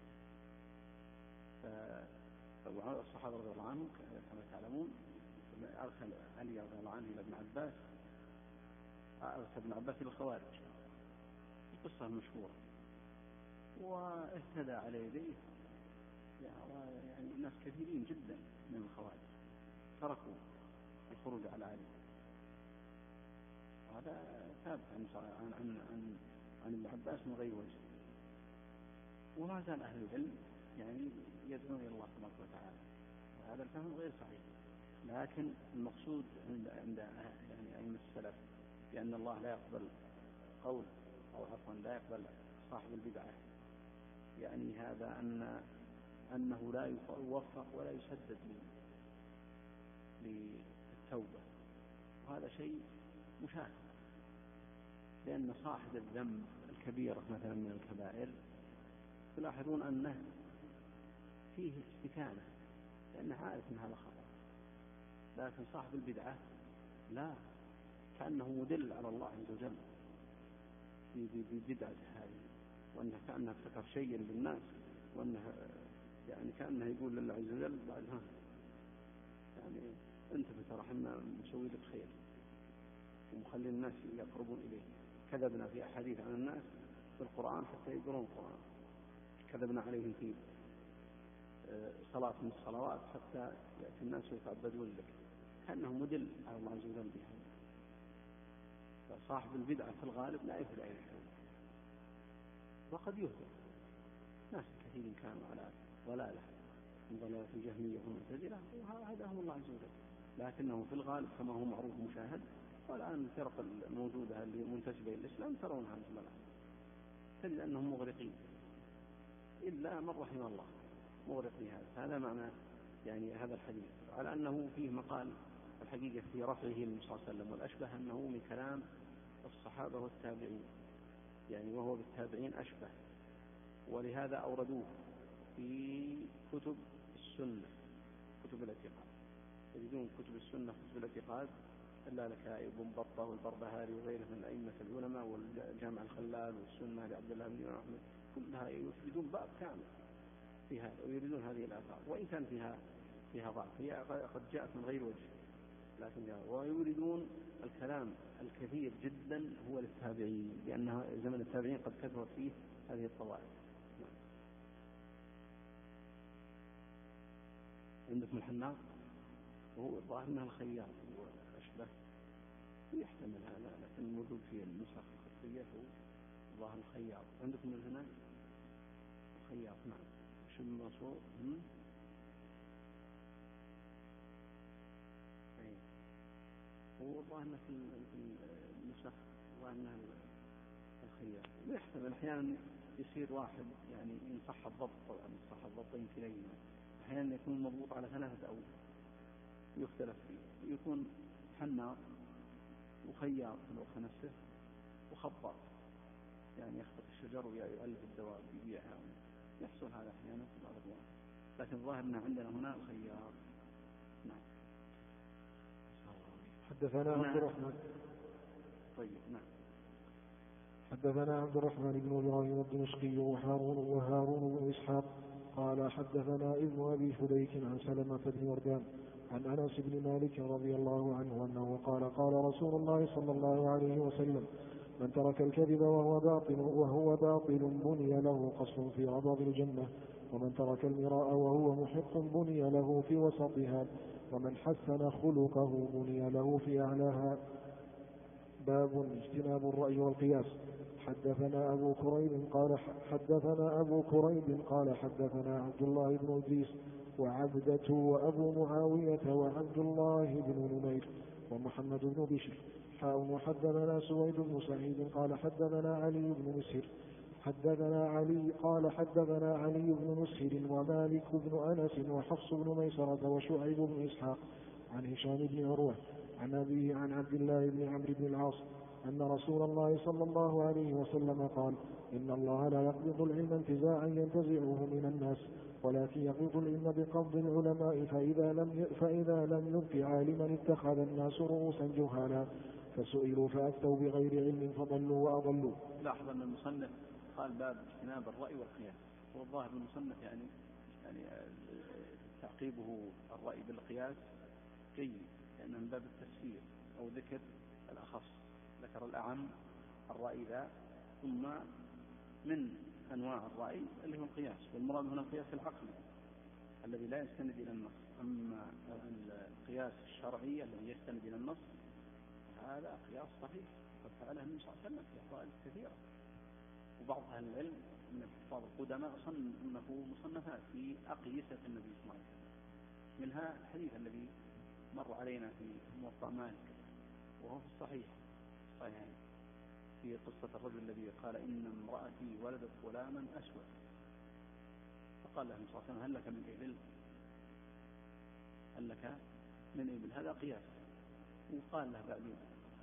فالصحابة رضي الله عنهم كما تعلمون أرسل علي رضي الله عنه إلى ابن عباس، أرسل ابن عباس إلى الخوارج، القصة المشهورة، واهتدى على يديه يعني ناس كثيرين جدا من الخوارج تركوا الخروج على علي. هذا ثابت عن ابن عباس من غير وجه. وما زال أهل العلم يعني يدعون إلى الله تبارك وتعالى، وهذا الفهم غير صحيح. لكن المقصود عند يعني أئمة السلف بأن الله لا يقبل قول أو عفوا لا يقبل صاحب البدعة، يعني هذا أنه لا يوفق ولا يسدد للتوبة، وهذا شيء مشاهد. لأن صاحب الذنب الكبيرة مثلا من الكبائر تلاحظون أنه فيه استكانة لأنه عارف أن هذا خطأ، لكن صاحب البدعة لا، كأنه مدل على الله عز وجل ببدعته هذه، وأنه كأنه افتكر شيئا بالناس، وأنه يعني كأنه يقول لله عز وجل بعد يعني أنت ترى حنا نسوي لك خير ومخلي الناس يقربون إليه. كذبنا في أحاديث عن الناس في القرآن حتى يقرون القرآن، كذبنا عليهم في صلاة من الصلوات حتى يأتي الناس ويتعبدون لك، كأنه مدل على الله عز وجل بها. فصاحب البدعة في الغالب لا يهدى إلى التوبة، وقد يهدى. ناس كثير كانوا على ضلالة من ضلالة الجهمية والمعتزلة، وهداهم الله عز وجل. لكنه في الغالب كما هو معروف مشاهد، والآن الفرق الموجودة اللي منتسبة إلى الإسلام ترون هذا الضلال، تجد أنهم مغرقين إلا من رحم الله، مغرقين. هذا معنى يعني هذا الحديث، على أنه فيه مقال الحقيقة في رفعه للنبي صلى الله عليه وسلم، والأشبه أنه من كلام الصحابة والتابعين، يعني وهو بالتابعين أشبه، ولهذا أوردوه في كتب السنة، كتب الاعتقاد. يجدون كتب السنة كتب الاعتقاد اللالكائي وابن بطة والبربهاري وغيره من الأئمة العلماء، والجامع الخلال والسنة لعبد الله بن أحمد، كلها يفيدون باب كامل في هذا، ويريدون هذه الآثار وإن كان فيها ضعف، هي قد جاءت من غير وجه، لكن ويريدون الكلام الكثير جدا هو للتابعين، لأن زمن التابعين قد كثرت فيه هذه الطوائف. عندكم الحناق وهو الظاهر انها الخياط واشبه، يحتمل هذا، لكن الموجود في النسخ الخطية هو الظاهر الخياط. عندكم من هنا الخياط، نعم. شو الموصول؟ هو الظاهر انه في النسخ الظاهر انها الخياط، ويحتمل احيانا يصير واحد يعني ان صح الضبط، طبعا صح الضبطين كليهما، احيانا يكون مضبوط على 3 أوجه يختلف فيه، يكون حناط وخياط في الوقت نفسه وخباط، يعني يخبط الشجر ويؤلف الدواب يبيعها، يحصل هذا احيانا في بعض الوقت، لكن الظاهر ان عندنا هنا الخياط. نعم. حدثنا عبد الرحمن. طيب، نعم. حدثنا عبد الرحمن بن إبراهيم الدمشقي وهارون بن إسحاق قال حدثنا ابن أبي فديك عن سلمة بن وردان عن أنس بن مالك رضي الله عنه أنه قال قال رسول الله صلى الله عليه وسلم: من ترك الكذب وهو باطل بني له قصر في ربض الجنة، ومن ترك المراء وهو محق بني له في وسطها، ومن حسن خلقه بني له في أعلاها. باب اجتناب الرأي والقياس. حدثنا أبو كريب قال حدثنا عبد الله بن إدريس وعبدة وأبو معاوية وعبد الله بن نمير ومحمد بن بشر وحدثنا سويد بن سعيد قال حدثنا علي بن مسهر حدثنا علي بن مسهر ومالك بن أنس وحفص بن ميسرة وشعيب بن إسحاق عن هشام بن عروة عن أبيه عن عبد الله بن عمرو بن العاص أن رسول الله صلى الله عليه وسلم قال: إن الله لا يقبض العلم انتزاعا ينتزعه من الناس، ولكن يقبض العلم بقبض العلماء، فإذا لم يبق عالما اتخذ الناس رؤوسا جهالا فسئلوا فأفتوا بغير علم فضلوا وأضلوا. لاحظ أن المصنف قال باب اجتناب الرأي والقياس، والظاهر المصنف يعني تعقيبه الرأي بالقياس جيد، لأنه من باب التفسير أو ذكر الأخص، ذكر الأعم الرأي ذا، ثم من أنواع الرأي اللي هو القياس، والمراد هنا القياس العقلي الذي لا يستند إلى النص. أما القياس الشرعي الذي يستند إلى النص هذا قياس صحيح قد فعله النبي صلى الله عليه وسلم في أحوال كثيرة، وبعض أهل العلم من الحفاظ القدماء صنفوا مصنفات في أقيسة النبي صلى الله عليه وسلم، منها الحديث الذي مر علينا في موطأ مالك وهو في الصحيح في قصة الرجل الذي قال: إن امرأتي ولدت غلاما أسود، فقال له صلى الله عليه وسلم: هل لك من إبل؟ هل لك من إبل؟ هذا قياس. وقال له بعدين،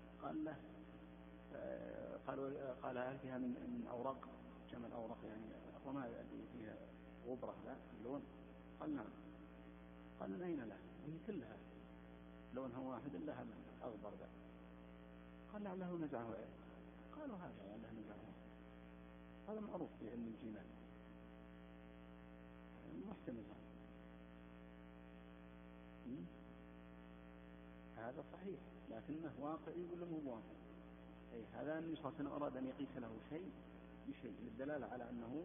قال هل فيها من أوراق، جمع الأوراق يعني الرماد التي فيها غبرة لا اللون؟ قال نعم. قال من أين له؟ هي كلها لونها واحد إلا هذا أغبر ذا. قال لعله نزعه عين. قالوا هذا لعله نزعه، هذا معروف في علم الجينات، محتمل هذا صحيح، لكنه واقعي ولا مو واقعي؟ أي هذا النبي صلى الله عليه وسلم أراد أن يقيس له شيء بشيء للدلالة على أنه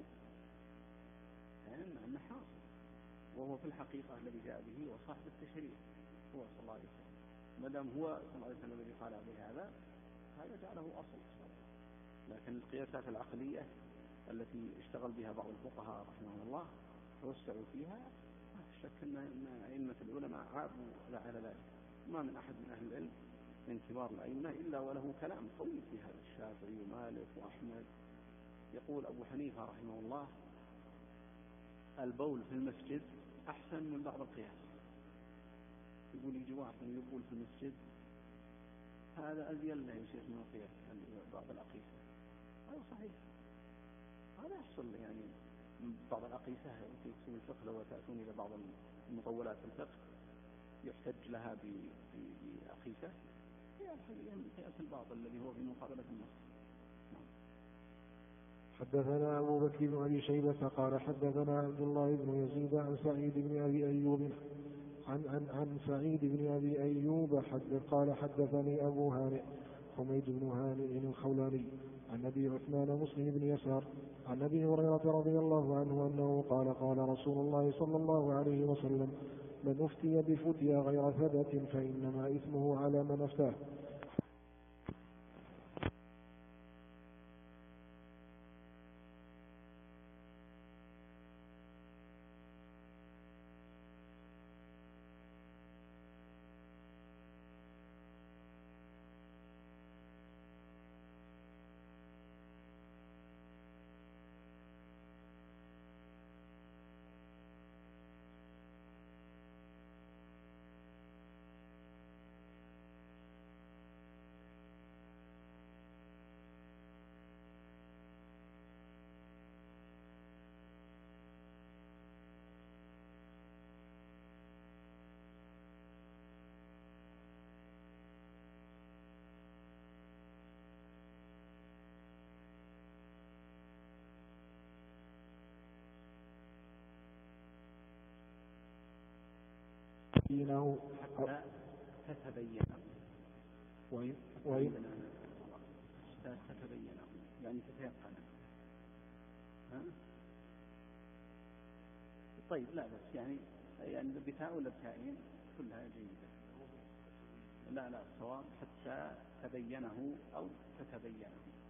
حاصل، وهو في الحقيقة الذي جاء به وصاحب التشريع هو صلى الله عليه وسلم، ما دام هو صلى الله عليه وسلم الذي قال به هذا جعله أصل. لكن القياسات العقلية التي اشتغل بها بعض الفقهاء رحمه الله توسعوا فيها ما في شك أن أئمة العلماء عابوا على ذلك. ما من أحد من أهل العلم من كبار الأئمة إلا وله كلام قوي في هذا، الشافعي ومالك وأحمد. يقول أبو حنيفة رحمه الله: البول في المسجد أحسن من بعض القياس. يقول يجي واحد يقول في المسجد هذا أزين له يا شيخ من القياس يعني بعض الأقيسة. هذا صحيح، هذا يحصل يعني بعض الأقيسة في أصول الفقه. لو تأتون إلى بعض المطولات الفقه يحتج لها بأقيسة هي القياس الباطل الذي هو في مقابلة النص. حدثنا أبو بكر بن أبي شيبة قال حدثنا عبد الله بن يزيد عن سعيد بن أبي أيوب عن سعيد بن أبي أيوب قال حدثني أبو هانئ حميد بن هانئ الخولاني عن أبي عثمان مسلم بن يسار عن أبي هريرة رضي الله عنه أنه قال قال رسول الله صلى الله عليه وسلم: من أفتي بفتيا غير ثبت فإنما إثمه على من أفتاه. حتى تتبين يعني تتيقن. طيب لا بس يعني بتاء ولا بتاءين كلها جيدة. لا الصواب حتى تبينه أو تتبينه.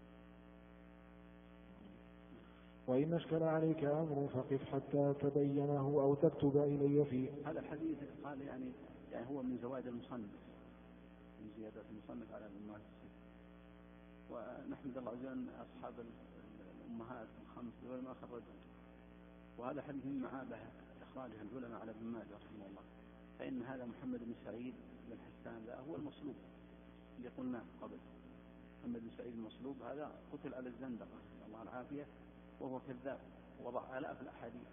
وإن أشكل عليك أمر فقف حتى تبينه أو تكتب إلي فيه. هذا الحديث قال يعني هو من زوائد المصنف، من زيادة المصنف على الأمهات الست. ونحمد الله عز وجل أصحاب الأمهات الخمس دول ما خرجوا. وهذا حديث من معابه إخراجها العلماء على ابن ماجه رحمه الله. فإن هذا محمد بن سعيد بن حسان ذا هو المصلوب اللي قلناه قبل. محمد بن سعيد المصلوب هذا قتل على الزندقة الله العافية، وهو كذاب وضع آلاف الأحاديث.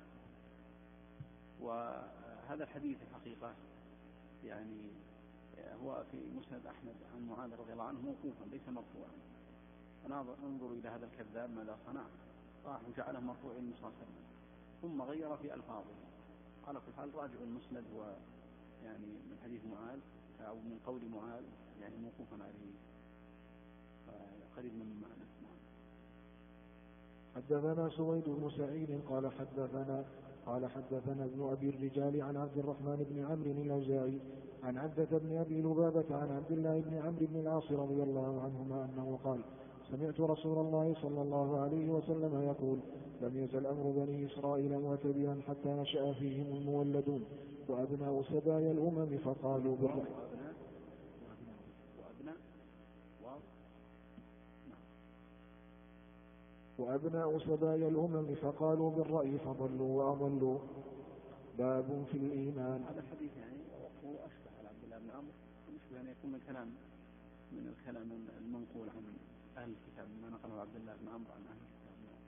وهذا الحديث الحقيقة يعني هو في مسند أحمد عن معاذ رضي الله عنه موقوفا ليس مرفوعا. انظروا إلى هذا الكذاب ماذا صنع، راح وجعله مرفوع النبي صلى الله عليه وسلم ثم غير في ألفاظه. على كل حال راجع المسند ويعني من حديث معاذ أو من قول معاذ يعني موقوفا عليه قريب من معنى. حدثنا سويد بن سعيد قال حدثنا ابن أبي الرجال عن عبد الرحمن بن عمرو الأوزاعي عن عبدة بن أبي لبابة عن عبد الله بن عمرو بن العاص رضي الله عنهما أنه قال: سمعت رسول الله صلى الله عليه وسلم يقول: لم يزل أمر بني إسرائيل معتبرا حتى نشأ فيهم المولدون وأبناء سبايا الأمم فقالوا بالرأي. وأبناء سبايا الأمم فقالوا بالرأي فضلوا وأضلوا. باب في الإيمان. هذا الحديث يعني هو أشبه على عبد الله بن عمرو، مشبه أن يكون من الكلام المنقول عن أهل الكتاب ما نقله عبد الله بن عمرو عن أهل الكتاب.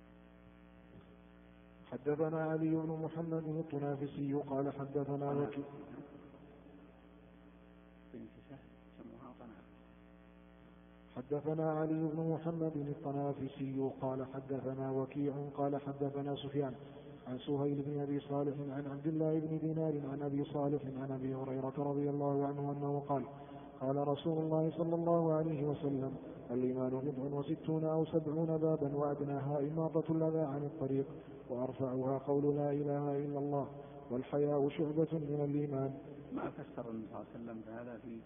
حدثنا علي بن محمد الطنافسي قال حدثنا وكيع. حدثنا علي بن محمد الطنافسي قال حدثنا وكيع قال حدثنا سفيان عن سهيل بن أبي صالح عن عبد الله بن دينار عن أبي صالح عن أبي هريرة رضي الله عنه أنه قال: قال رسول الله صلى الله عليه وسلم: الإيمان 69 أو 70 بابا، وأدناها إماطة الأذى عن الطريق، وأرفعها قول لا إله إلا الله، والحياء شعبة من الإيمان. ما فسر النبي صلى الله عليه وسلم هذا في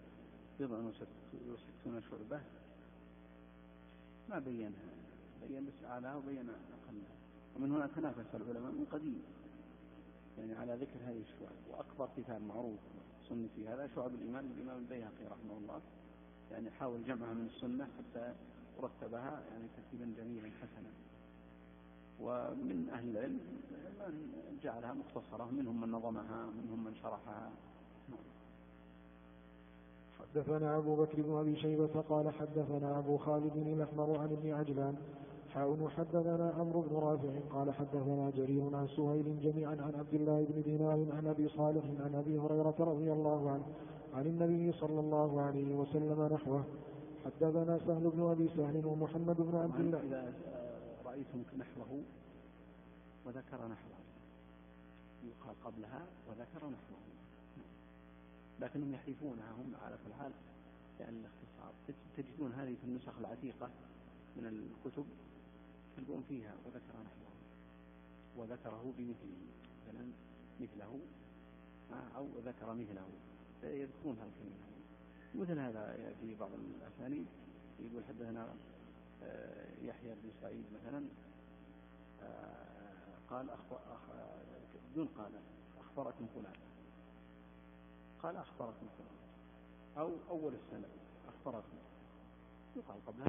69 شعبة، ما بينها، بين بس أعلاها وبين أقلها. ومن هنا تنافس العلماء من قديم، يعني على ذكر هذه الشعب. وأكبر كتاب معروف سنة في هذا شعب الإيمان للإمام البيهقي رحمه الله، يعني حاول جمعها من السنة حتى رتبها يعني ترتيبا جميلا حسنا. ومن أهل العلم من جعلها مختصرة، منهم من نظمها منهم من شرحها. حدثنا أبو بكر بن أبي شيبة قال حدثنا أبو خالد الأحمر عن ابن عجلان حدثنا عمرو بن رافع قال حدثنا جرير عن سهيل جميعا عن عبد الله بن دينار عن أبي صالح عن أبي هريرة رضي الله عنه عن النبي صلى الله عليه وسلم نحوه. حدثنا سهل بن أبي سهل ومحمد بن عبد الله. إذا رأيتم نحوه وذكر نحوه يقال قبلها وذكر نحوه، لكنهم يحذفونها هم على كل حال لأن الاختصار. تجدون هذه في النسخ العتيقة من الكتب تلقون فيها وذكر نحوه وذكره بمثله مثله أو ذكر مثله، يذكرون هالكلمة. مثل هذا في بعض الأسانيد يقول حدثنا يحيى بن سعيد مثلا قال بدون قال أخبركم فلان، قال أخبركم فلان، أو أول السنة أخبركم يقال قبلها.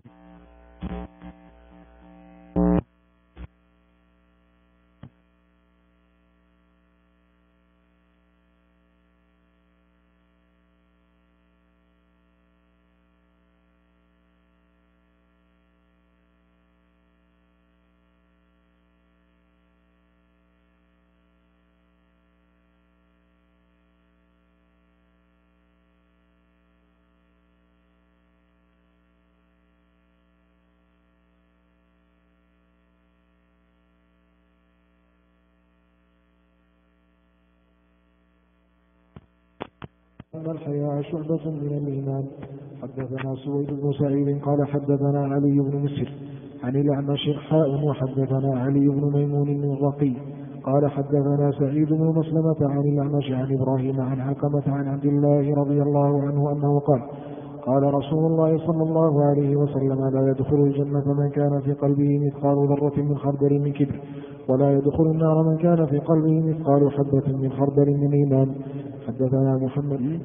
أن الحياء شعبة من الإيمان. حدثنا سويد بن سعيد قال حدثنا علي بن مسر عن الأعمش وحدثنا علي بن ميمون الرقي قال حدثنا سعيد بن مسلمة عن الأعمش عن إبراهيم عن علقمة عن عبد الله رضي الله عنه أنه قال رسول الله صلى الله عليه وسلم لا يدخل الجنة من كان في قلبه مثقال ذرة من خردل من كبر، ولا يدخل النار من كان في قلبه مثقال حبة من خردل من إيمان. حدثنا محمد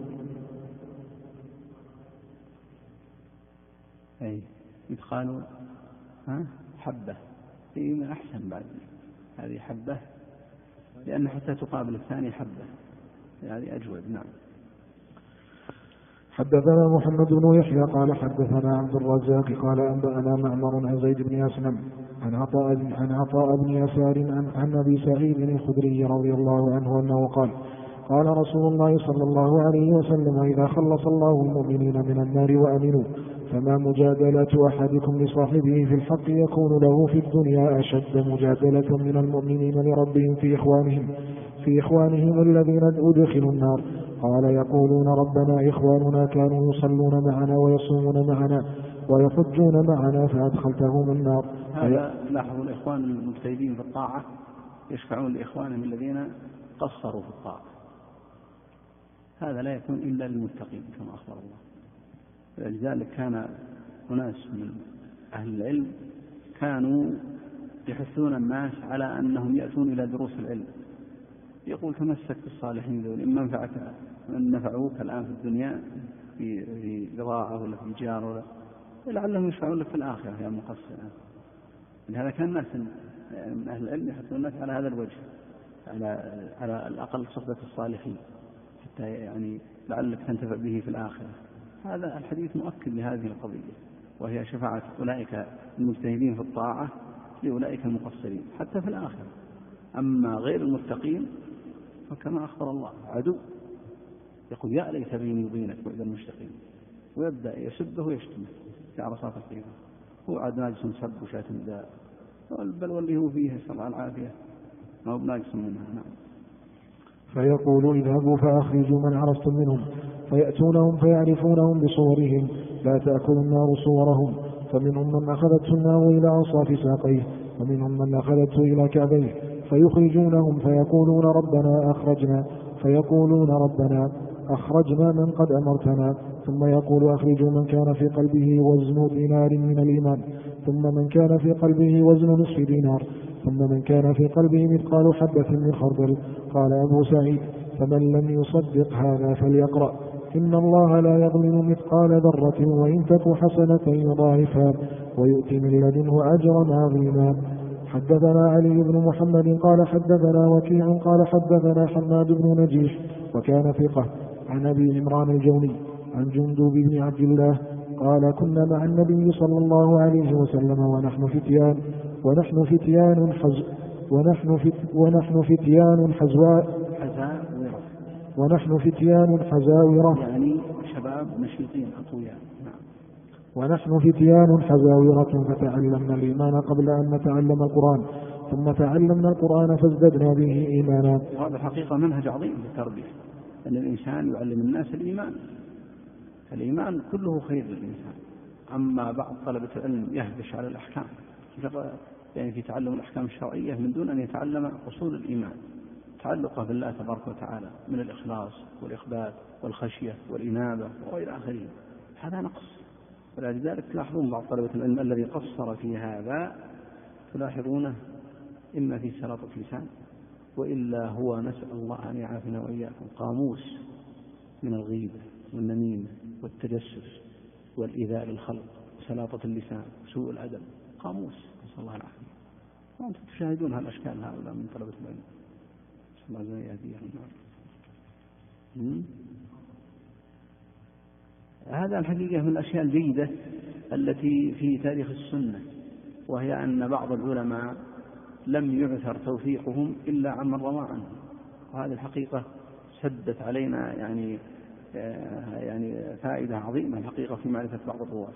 مثقال حبة في أحسن بعد هذه حبة، لأن حتى تقابل الثاني حبة، هذه أجود. نعم. حدثنا محمد بن يحيى قال حدثنا عبد الرزاق قال أنبأنا معمر عن زيد بن أسلم عن عطاء بن يسار عن أبي سعيد الخدري رضي الله عنه أنه قال رسول الله صلى الله عليه وسلم إذا خلص الله المؤمنين من النار وأمنوا فما مجادلة أحدكم لصاحبه في الحق يكون له في الدنيا أشد مجادلة من المؤمنين لربهم في إخوانهم الذين أدخلوا النار. قال يقولون ربنا إخواننا كانوا يصلون معنا ويصومون معنا ويحجون معنا فأدخلتهم النار. هذا لاحظوا الإخوان المجتهدين في الطاعة يشفعون لإخوانهم الذين قصروا في الطاعة، هذا لا يكون إلا للمتقين كما أخبر الله. لذلك كان أناس من أهل العلم كانوا يحثون الناس على أنهم يأتون إلى دروس العلم، يقول تمسك بالصالحين ذول إن نفعوك الآن في الدنيا في بضاعة ولا في جار ولا لعلهم يشفعون لك في الآخرة يا مقصر. لهذا كان الناس من أهل العلم يحثون الناس على هذا الوجه، على الأقل صحبة الصالحين حتى يعني لعلك تنتفع به في الآخرة. هذا الحديث مؤكد لهذه القضية، وهي شفاعة أولئك المجتهدين في الطاعة لأولئك المقصرين حتى في الآخرة. أما غير المتقين فكما أخبر الله عدو، يقول يا ليت بيني وبينك بعد المشتقين، ويبدأ يسبه ويشتمه في عرصات القيامة، هو عاد ناجس سب وشاتم داء، بل واللي هو فيه نسأل الله العافية ما هو بناجس منها. نعم. فيقول اذهبوا فأخرجوا من عرفتم منهم فيأتونهم فيعرفونهم بصورهم لا تأكل النار صورهم، فمنهم من أخذته النار إلى أنصاف ساقيه ومنهم من أخذته إلى كعبيه فيخرجونهم فيقولون ربنا أخرجنا من قد أمرتنا، ثم يقول أخرجوا من كان في قلبه وزن دينار من الإيمان، ثم من كان في قلبه وزن نصف دينار، ثم من كان في قلبه مثقال حبة من خردل. قال أبو سعيد: فمن لم يصدق هذا فليقرأ: إن الله لا يظلم مثقال ذرة وإن تك حسنة يضاعفها ويؤتي من لدنه أجرا عظيما. حدثنا علي بن محمد قال حدثنا وكيع قال حدثنا حماد بن نجيح وكان ثقة عن أبي عمران الجوني عن جندب بن عبد الله قال: كنا مع النبي صلى الله عليه وسلم ونحن فتيان حزاورة يعني شباب نشيطين أقوياء. ونحن فتيان حزاورة فتعلمنا الإيمان قبل أن نتعلم القرآن ثم تعلمنا القرآن فازددنا به إيمانا. وهذا حقيقة منهج عظيم للتربية، أن الإنسان يعلم الناس الإيمان. الإيمان كله خير للإنسان. أما بعض طلبة العلم يهبش على الأحكام يعني في تعلم الأحكام الشرعية من دون أن يتعلم أصول الإيمان، تعلقه بالله تبارك وتعالى من الإخلاص والإخبات والخشية والإنابة وإلى آخره. هذا نقص. ولذلك تلاحظون بعض طلبة العلم الذي قصر في هذا تلاحظونه إما في سلاطة لسان وإلا هو نسأل الله أن يعافنا وإياكم قاموس من الغيبة والنميمة والتجسس والإيذاء للخلق وسلاطة اللسان وسوء الأدب. قاموس، نسأل الله العافية. وأنتم تشاهدون هالأشكال هؤلاء من طلبة العلم، نسأل الله أن يهديهم. هذا الحقيقة من الأشياء الجيدة التي في تاريخ السنة، وهي أن بعض العلماء لم يعثر توثيقهم إلا عمن روى عنهم. وهذه الحقيقة سدت علينا يعني فائدة عظيمة الحقيقة في معرفة بعض الرواة.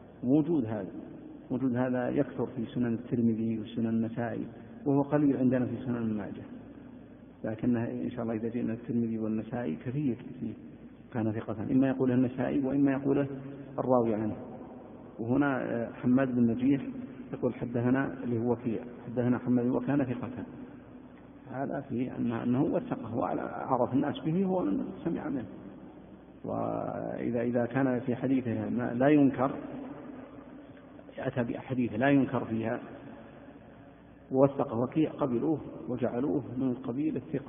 وجود هذا يكثر في سنن الترمذي وسنن النسائي، وهو قليل عندنا في سنن الماجه، لكنها إن شاء الله إذا جئنا الترمذي والنسائي كثير كان ثقة، إما يقوله النسائي وإما يقوله الراوي عنه. وهنا حماد بن نجيح يقول حدثنا اللي هو وكيع حدثنا حماد وكان ثقة. هذا فيه أنه وثقه وأعرف الناس به هو من سمع منه. وإذا كان في حديثه لا ينكر، أتى بأحاديث لا ينكر فيها ووثقه وكيع قبلوه وجعلوه من قبيل الثقة.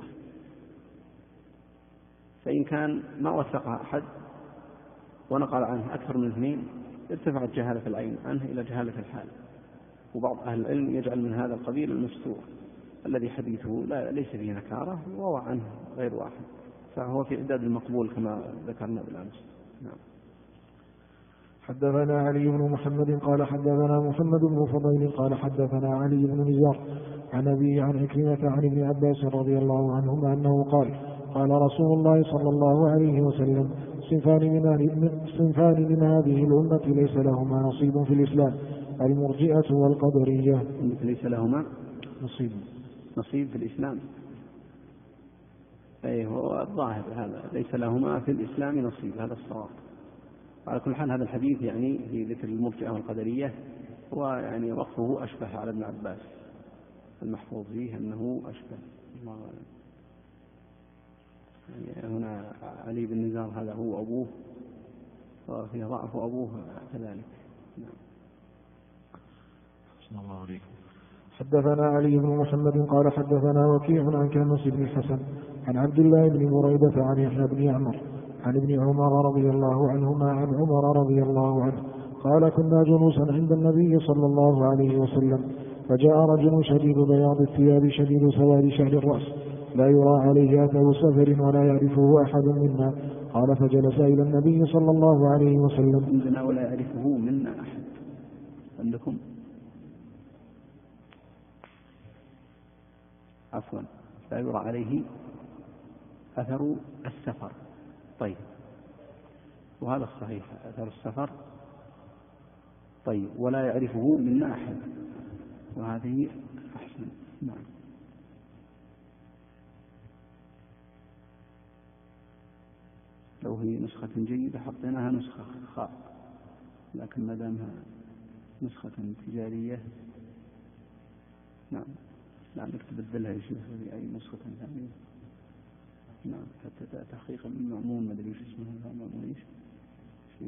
فإن كان ما وثقه أحد ونقل عنه أكثر من 2 ارتفعت جهالة العين عنه إلى جهالة الحال. وبعض أهل العلم يجعل من هذا القبيل المستور الذي حديثه ليس فيه نكارة وروى عنه غير واحد، فهو في إعداد المقبول كما ذكرنا بالأمس. نعم. حدثنا علي بن محمد قال حدثنا محمد بن فضيل قال حدثنا علي بن نزار عن أبي عن عكرمة عن ابن عباس رضي الله عنهما أنه قال: قال رسول الله صلى الله عليه وسلم: صنفان من هذه الأمة ليس لهما نصيب في الإسلام: المرجئة والقدرية. ليس لهما نصيب في الإسلام. أي هو الظاهر هذا، ليس لهما في الإسلام نصيب، هذا الصواب. على كل حال هذا الحديث يعني في ذكر المرجئة والقدرية ويعني وصفه أشبه على ابن عباس، المحفوظ فيه أنه أشبه. الله أعلم. يعني هنا علي بن نزار هذا هو أبوه وفيه ضعف أبوه كذلك. نعم. بسم الله عليكم. حدثنا علي بن محمد قال حدثنا وكيع عن كنس بن الحسن عن عبد الله بن بريدة عن يحيى بن يعمر عن ابن عمر رضي الله عنهما عن عمر رضي الله عنه قال: كنا جلوسا عند النبي صلى الله عليه وسلم فجاء رجل شديد بياض الثياب شديد سواد شعر الرأس لا يرى عليه أثر سفر ولا يعرفه أحد منا. قال: فجلس إلى النبي صلى الله عليه وسلم. عندنا ولا يعرفه منا أحد، عندكم عفوا لا يرى عليه أثر السفر. طيب، وهذا الصحيح أثر السفر. طيب، ولا يعرفه منا أحد، وهذه أحسن. نعم. لو هي نسخة جيدة حطيناها نسخة خاء، لكن ما دامها نسخة تجارية نعم لا نكتب بدلها يا شيخ في أي نسخة ثانية. نعم، حتى تحقيق المأمون ما أدري وش اسمه المأمون إيش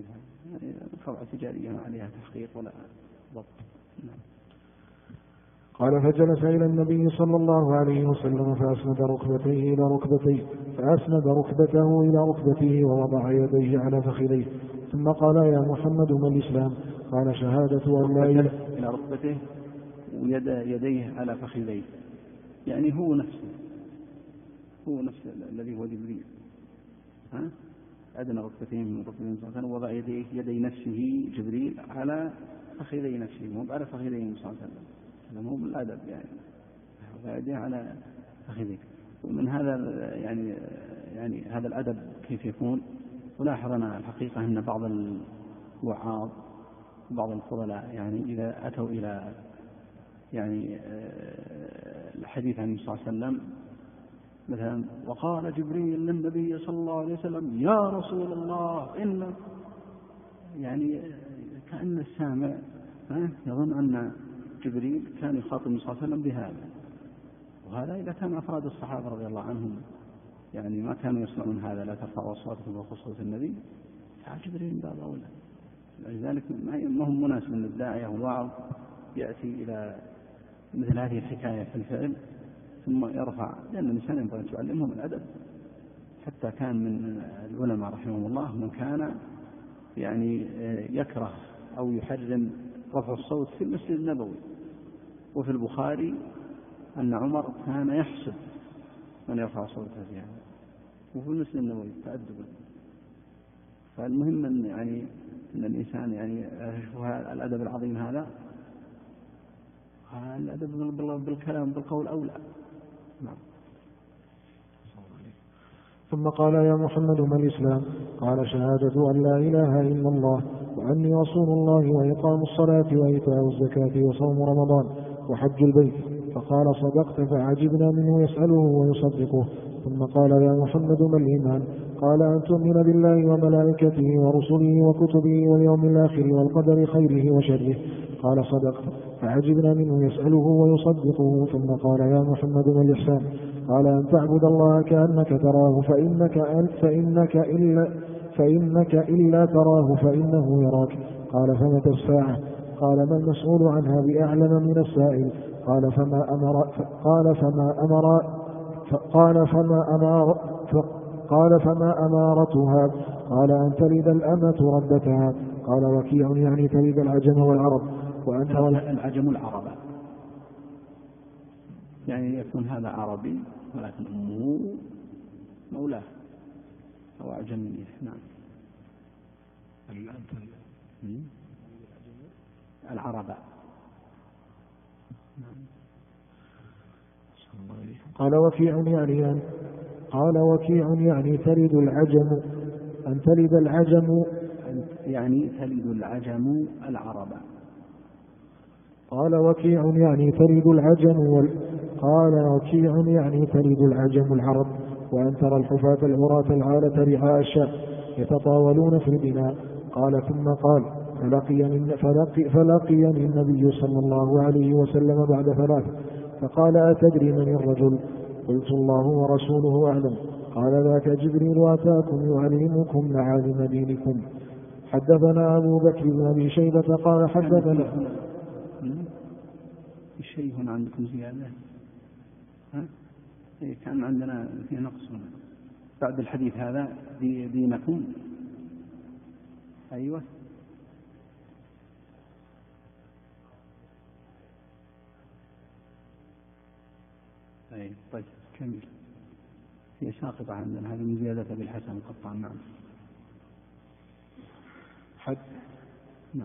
يعني طبعة تجارية ما عليها تحقيق ولا ضبط. نعم. قال فجلس إلى النبي صلى الله عليه وسلم فأسند ركبته إلى ركبته ووضع يديه على فخذيه ثم قال يا محمد ما الإسلام؟ قال شهادة أن لا إله إلى ركبته ويديه على فخذيه، يعني هو نفسه الذي هو جبريل، أدنى ركبتين من ركبتين صلى الله عليه وسلم، وضع يدي نفسه جبريل على فخذي نفسه، مو على فخذي صلى الله عليه وسلم، هذا مو بالأدب وضع يديه على فخذيه. ومن هذا يعني هذا الأدب كيف يكون؟ ولاحظنا الحقيقة أن بعض الوعاظ بعض الفضلاء يعني إذا أتوا إلى الحديث عن النبي صلى الله عليه وسلم مثلا وقال جبريل للنبي صلى الله عليه وسلم يا رسول الله إن كأن السامع يظن أن جبريل كان يخاطب النبي صلى الله عليه وسلم بهذا، وهذا إذا كان أفراد الصحابة رضي الله عنهم ما كانوا يسمعون هذا لا ترفعوا أصواتكم فوق صوت النبي، فجبريل من باب أولى. لذلك ما هم مناسب أن الداعية والواعظ يأتي إلى مثل هذه الحكاية في الفعل ثم يرفع، لأن الإنسان ينبغي أن تعلمهم الأدب. حتى كان من العلماء رحمهم الله من كان يكره أو يحرم رفع الصوت في المسجد النبوي، وفي البخاري أن عمر كان يحسب من يرفع صوته فيها، وفي المسجد النبوي تأدبا. فالمهم أن الإنسان يشوف الأدب العظيم هذا، الأدب بالكلام بالقول أولى. نعم. ثم قال يا محمد ما الإسلام؟ قال شهادة أن لا إله إلا الله وأني رسول الله وإقام الصلاة وإيتاء الزكاة وصوم رمضان وحج البيت. فقال صدقت، فعجبنا منه يسأله ويصدقه. ثم قال يا محمد ما الإيمان؟ قال أن تؤمن بالله وملائكته ورسله وكتبه واليوم الآخر والقدر خيره وشره. قال صدقت، فعجبنا منه يسأله ويصدقه. ثم قال يا محمد ما الإحسان؟ قال أن تعبد الله كأنك تراه فإنك إلا تراه فإنه يراك. قال فمتى الساعة؟ قال ما المسؤول عنها بأعلم من السائل. قال فما أمارتها؟ قال أن تلد الأمة ربتها. قال وكيع يعني تلد العجم والعرب وأن العجم العرب، يكون هذا عربي ولكن أمه مولاه أو أعجمية. نعم. العرب. قال وكيع يعني تلد العجم، أن تلد العجم تلد العجم العرب. قال وكيع يعني تلد العجم العرب وأن ترى الحفاة العراة العالة رعاء الشاء يتطاولون في البناء. قال ثم قال فلقيني النبي صلى الله عليه وسلم بعد 3 فقال أتدري من الرجل؟ قلت الله ورسوله أعلم. قال ذاك جبريل أتاكم يعلمكم معالم دينكم. حدثنا أبو بكر بن أبي شيبة قال حدثنا شيء هنا عندكم زيادة؟ كان عندنا في نقص بعد الحديث هذا دينكم. أيوة طيب كمل. هي ساقطة عندنا هذه زيادة بالحسن القطان. نعم. نعم.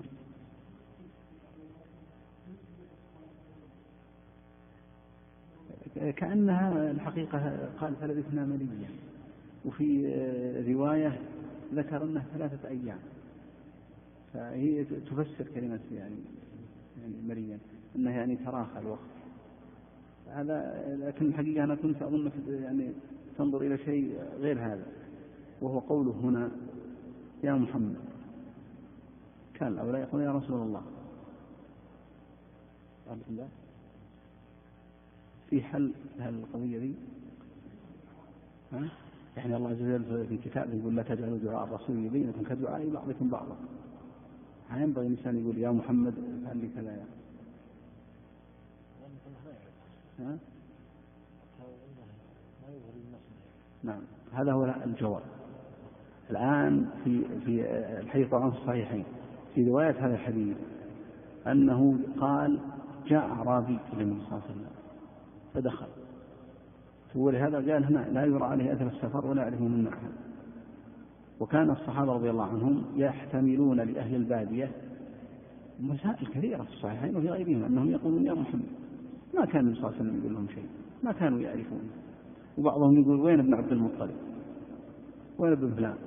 كأنها الحقيقة قال فلبثنا مليا، وفي رواية ذكر أنه 3 أيام، فهي تفسر كلمة مليا أنه تراخى الوقت هذا. لكن الحقيقة أنا كنت أظن تنظر إلى شيء غير هذا، وهو قوله هنا يا محمد. كان الأولى يقول يا رسول الله. في حل هذه القضية دي الله عز وجل في كتابه يقول لا تجعلوا دعاء الرسول بينكم كدعاء بعضكم بعضا. ينبغي الإنسان يقول يا محمد هل لي كذا نعم هذا هو الجواب. الآن في الحديث طبعا الصحيحين في رواية هذا الحديث أنه قال جاء أعرابي إلى النبي صلى الله عليه وسلم فدخل، ولهذا قال هنا لا يرى عليه أثر السفر ولا يعرفه منا أحد. وكان الصحابة رضي الله عنهم يحتملون لأهل البادية مسائل كثيرة في الصحيحين وفي غيرهم أنهم يقولون يا محمد، ما كان النبي صلى الله عليه وسلم يقول لهم شيء، ما كانوا يعرفون. وبعضهم يقول وين ابن عبد المطلب، وين ابن فلان،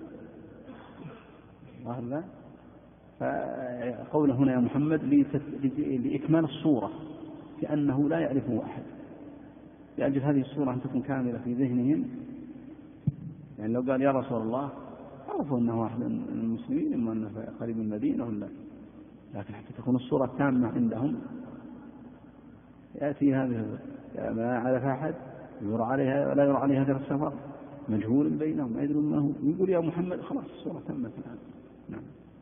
ظاهر. فقوله هنا يا محمد لإكمال الصورة كأنه لا يعرفه أحد، لأجل هذه الصورة أن تكون كاملة في ذهنهم. يعني لو قال يا رسول الله عرفوا أنه واحد من المسلمين إما أنه قريب من المدينة ولا، لكن حتى تكون الصورة تامة عندهم يأتي هذه ما عرف أحد يرى عليها ولا يرى عليها هذا السفر مجهول بينهم ما يدرون ما هو، يقول يا محمد خلاص الصورة تمت الآن. نعم.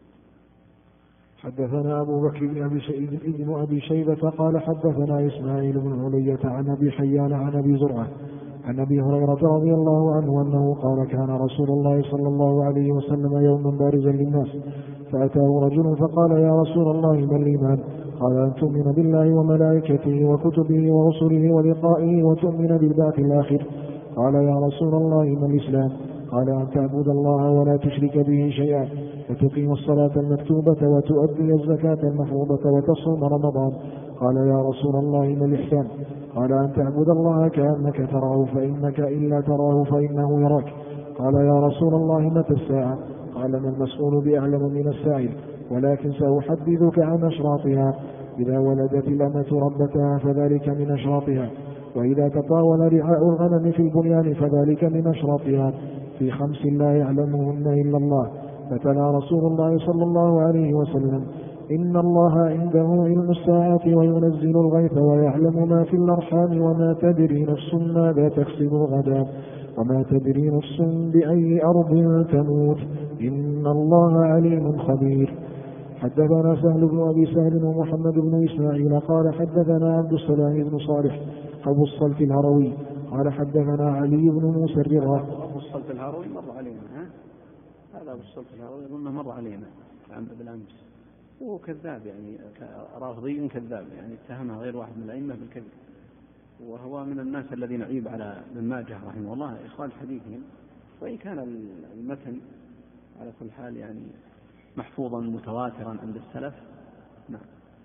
حدثنا أبو بكر بن أبي شيبة قال حدثنا إسماعيل بن علية عن أبي حيان عن أبي زرعة عن أبي هريرة رضي الله عنه أنه قال كان رسول الله صلى الله عليه وسلم يوما بارزا للناس فأتاه رجل فقال يا رسول الله ما الإيمان؟ قال أن تؤمن بالله وملائكته وكتبه ورسله ولقائه وتؤمن بالبعث الآخر. قال يا رسول الله ما الإسلام؟ قال أن تعبد الله ولا تشرك به شيئا وتقيم الصلاة المكتوبة وتؤدي الزكاة المفروضة وتصوم رمضان. قال يا رسول الله ما الإحسان؟ قال أن تعبد الله كأنك تراه فإنك إلا تراه فإنه يراك. قال يا رسول الله متى الساعة؟ قال ما المسؤول بأعلم من السائل، ولكن سأحدثك عن أشراطها. إذا ولدت الأمة ربتها فذلك من أشراطها، وإذا تطاول رعاء الغنم في البنيان فذلك من أشراطها، في 5 لا يعلمهن إلا الله. فتلا رسول الله صلى الله عليه وسلم إن الله عنده علم الساعة وينزل الغيث ويعلم ما في الأرحام وما تدري نفس ماذا تكسب غدا وما تدري نفس بأي أرض تموت إن الله عليم خبير. حدثنا سهل بن أبي سهل ومحمد بن إسماعيل قال حدثنا عبد السلام بن صالح أبو الصلت الهروي قال حدثنا علي بن موسى الرضا. أبو الصلت الهروي مر علينا، هذا أبو الصلت الهروي أظنه مر علينا بالأمس، هو كذاب يعني رافضي كذاب، يعني اتهمه غير واحد من الأئمة بالكذب، وهو من الناس الذين عيب على ابن ماجه رحمه الله إخراج حديثهم، وإن كان المتن على كل حال يعني محفوظا متواترا عند السلف. نعم.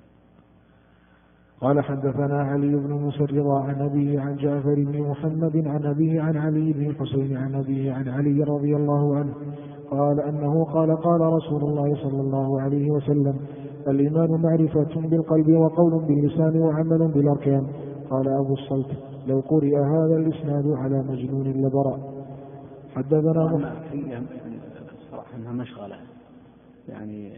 قال حدثنا علي بن موسى الرضا عن أبيه عن جعفر بن محمد عن أبيه عن علي بن الحسين عن أبيه عن علي رضي الله عنه قال أنه قال قال رسول الله صلى الله عليه وسلم الإيمان معرفة بالقلب وقول باللسان وعمل بالأركان. قال أبو الصلت لو قرئ هذا الإسناد على مجنون لبرأ. حدثنا صراحة أنها مشغلة يعني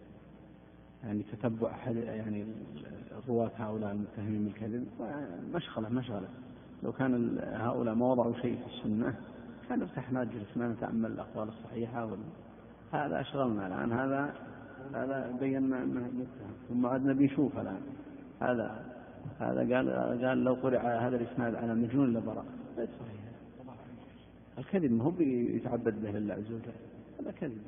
تتبع يعني رواة هؤلاء المتهمين بالكذب مشغلة. لو كان هؤلاء ما وضعوا شيء في السنة كان فتحنا جلس ما نتأمل الأقوال الصحيحة هذا أشغلنا الآن، هذا بينا أنه متهم ثم عدنا بنشوف الآن هذا قال لو قرئ هذا الإسناد على مجنون لبرأ، ليس صحيح. الكذب ما هو يتعبد به لله عز وجل، هذا كذب.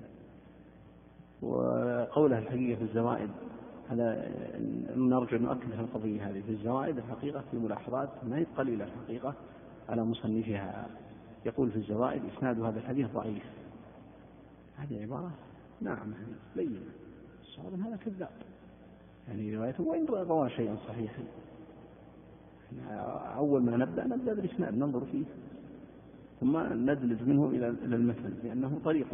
وقوله الحقيقة في الزوائد هذا نرجع نؤكد القضية هذه في الزوائد الحقيقة في ملاحظات ما هي قليلة الحقيقة على مصنفها. يقول في الزوائد إسناد هذا الحديث ضعيف، هذه عبارة نعم بين الصواب هذا كذاب، يعني روايته وإن روى شيئا صحيحا. أول ما نبدأ بالإسناد ننظر فيه ثم ندلج منه إلى المثل لأنه طريقه.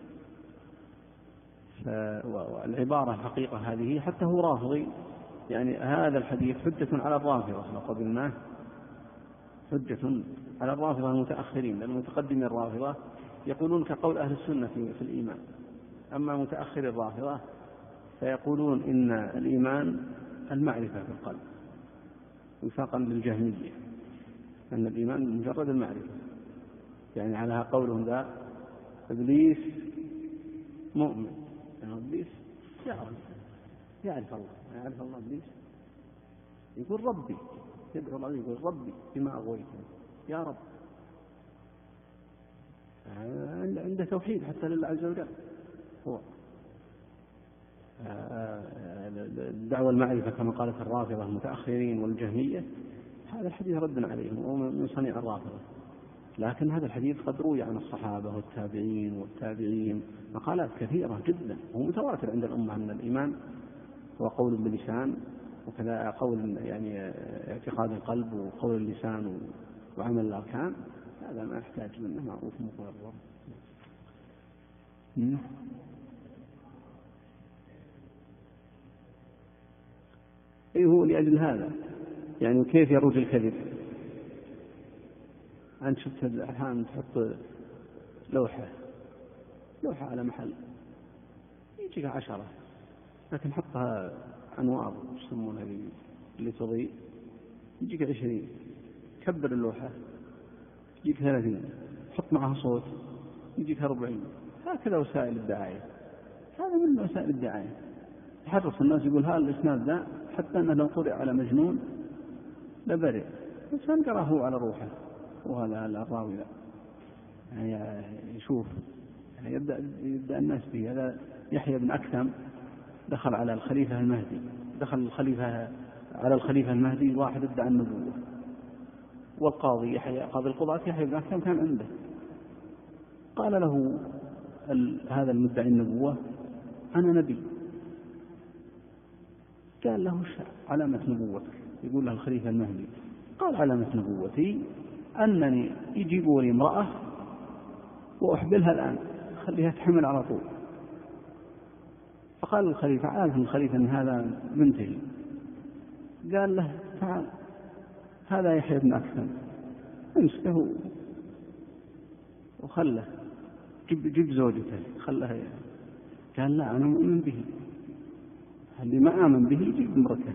والعبارة الحقيقة هذه حتى هو رافضي، يعني هذا الحديث حجة على الرافضة لو قبلناه، حجة على الرافضة المتأخرين، لأن المتقدمين الرافضة يقولون كقول أهل السنة في الإيمان، أما متأخر الرافضة فيقولون إن الإيمان المعرفة في القلب وفاقا للجهمية، أن الإيمان مجرد المعرفة، يعني على قولهم ذا إبليس مؤمن، يعني إبليس يعرف الله إبليس يقول ربي يدعو الله يقول ربي بما أغويتني يا رب، عنده توحيد حتى لله عز وجل. هو الدعوة المعرفة كما قالت الرافضة المتأخرين والجهمية، هذا الحديث رد عليهم ومن صنيع الرافضة. لكن هذا الحديث قد روي عن الصحابة والتابعين والتابعين مقالات كثيرة جدا، وهو متواتر عند الأمة أن الإيمان هو قول باللسان، وكذا قول يعني اعتقاد القلب وقول اللسان وعمل الأركان. هذا ما يحتاج منه معروف مقرر. إيه هو لأجل هذا يعني كيف يروج الكذب؟ أنت شفت الآن تحط لوحة على محل يجيك 10، لكن حطها أنوار يسمونها اللي تضيء يجيك 20. كبر اللوحة يجيك 30، حط معها صوت يجيك 40. هكذا وسائل الدعاية، هذا من وسائل الدعاية. يحرص الناس يقول هذا الإسناد ذا، حتى أنه لو قرئ على مجنون لبرئ، الإنسان قرأه على روحه وهذا الراوي لا يعني يشوف يعني يبدأ الناس به. هذا يحيى بن أكثم دخل على الخليفة المهدي، على الخليفة المهدي واحد ادعى النبوة، والقاضي قاضي القضاة يحيى بن أكثم كان عنده. قال له هذا المدعي النبوة أنا نبي. قال له علامة نبوتك؟ يقول له الخليفة المهدي. قال علامة نبوتي أنني يجيبوا لي امرأة وأحبلها الآن، خليها تحمل على طول. فقال الخليفة عارف الخليفة أن هذا منتهي. قال له تعال هذا يحيى بن أكثم، امسكه وخله جيب زوجته خلها. قال لا أنا مؤمن به، اللي ما آمن به يجيب امرته.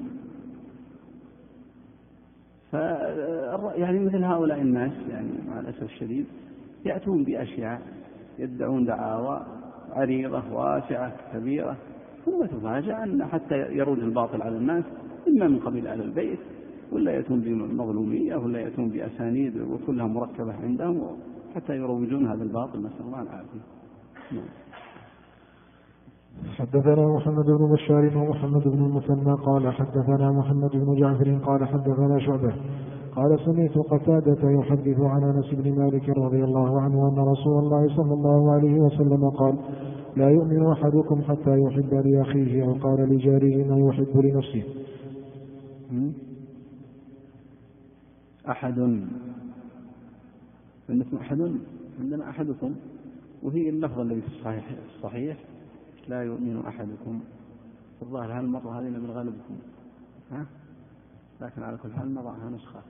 يعني مثل هؤلاء الناس يعني مع الأسف الشديد يأتون بأشياء يدعون دعاوى عريضة واسعة كبيرة، ثم تفاجأ أن حتى يروج الباطل على الناس إما من قبيل أهل البيت، ولا يأتون بمظلومية، ولا يأتون بأسانيد وكلها مركبة عندهم حتى يروجون هذا الباطل، نسأل الله العافية. حدثنا محمد بن بشار ومحمد بن المثنى قال حدثنا محمد بن جعفر قال حدثنا شعبة قال سمعت قتادة يحدث عن أنس بن مالك رضي الله عنه أن رسول الله صلى الله عليه وسلم قال لا يؤمن أحدكم حتى يحب لأخيه أو قال لجاره ما يحب لنفسه. أحد عندنا أحدكم، وهي اللفظة الذي في الصحيح لا يؤمن أحدكم. الظاهر هالمرة هذه من غالبكم لكن على كل حال نضعها نسخة.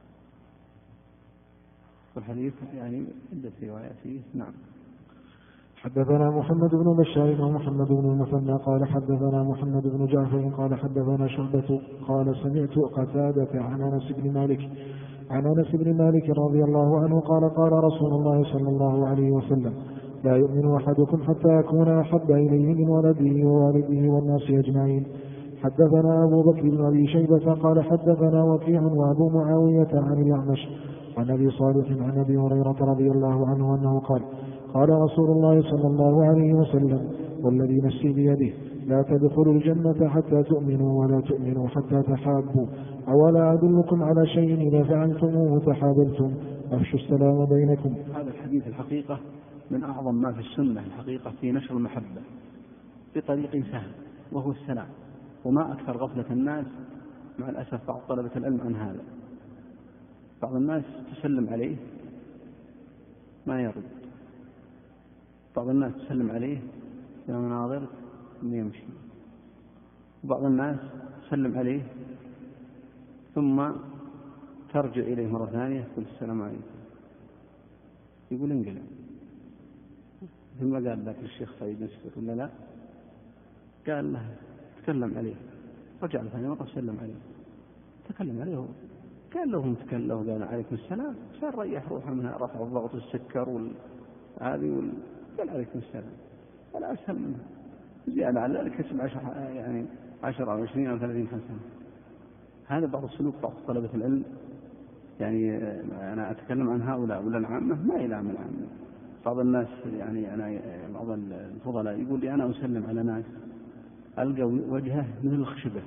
والحديث يعني عدة روايات فيه. نعم. حدثنا محمد بن بشار ومحمد بن المثنى قال حدثنا محمد بن جعفر قال حدثنا شعبة قال سمعت قتادة عن أنس بن مالك رضي الله عنه قال قال رسول الله صلى الله عليه وسلم لا يؤمن أحدكم حتى يكون أحب إليه من ولده ووالده والناس أجمعين. حدثنا أبو بكر بن أبي شيبة قال حدثنا وكيع وأبو معاوية عن الأعمش عن أبي صالح عن أبي هريرة رضي الله عنه أنه قال قال رسول الله صلى الله عليه وسلم والذي نفسي بيده لا تدخلوا الجنة حتى تؤمنوا ولا تؤمنوا حتى تحابوا أولا أدلكم على شيء إذا فعلتموه تحاببتم أفشوا السلام بينكم. هذا الحديث الحقيقة من أعظم ما في السنة الحقيقة في نشر المحبة بطريق سهل وهو السلام. وما أكثر غفلة الناس مع الأسف بعض طلبة العلم عن هذا. بعض الناس تسلم عليه ما يرد، بعض الناس تسلم عليه في مناظر يمشي، وبعض الناس تسلم عليه ثم ترجع إليه مرة ثانية تقول السلام عليكم، يقول انقلع. ثم قال ذاك الشيخ سعيد نسكت ولا لا؟ قال له تكلم عليه، رجع ثاني مرة سلم عليه، تكلم عليه هو. قال له متكلم له قال عليكم السلام، صار ريح روحه منها، رفع الضغط والسكر والهذه قال عليكم السلام. ولا أسهل منها. زيادة على ذلك كسب 10 أو 20 أو 30 حسنة. هذا بعض السلوك بعض طلبة العلم، يعني أنا أتكلم عن هؤلاء ولا العامة، ما إلى من العامة. بعض الناس يعني بعض الفضلاء يقول لي أنا أسلم على ناس ألقى وجهه مثل الخشبة،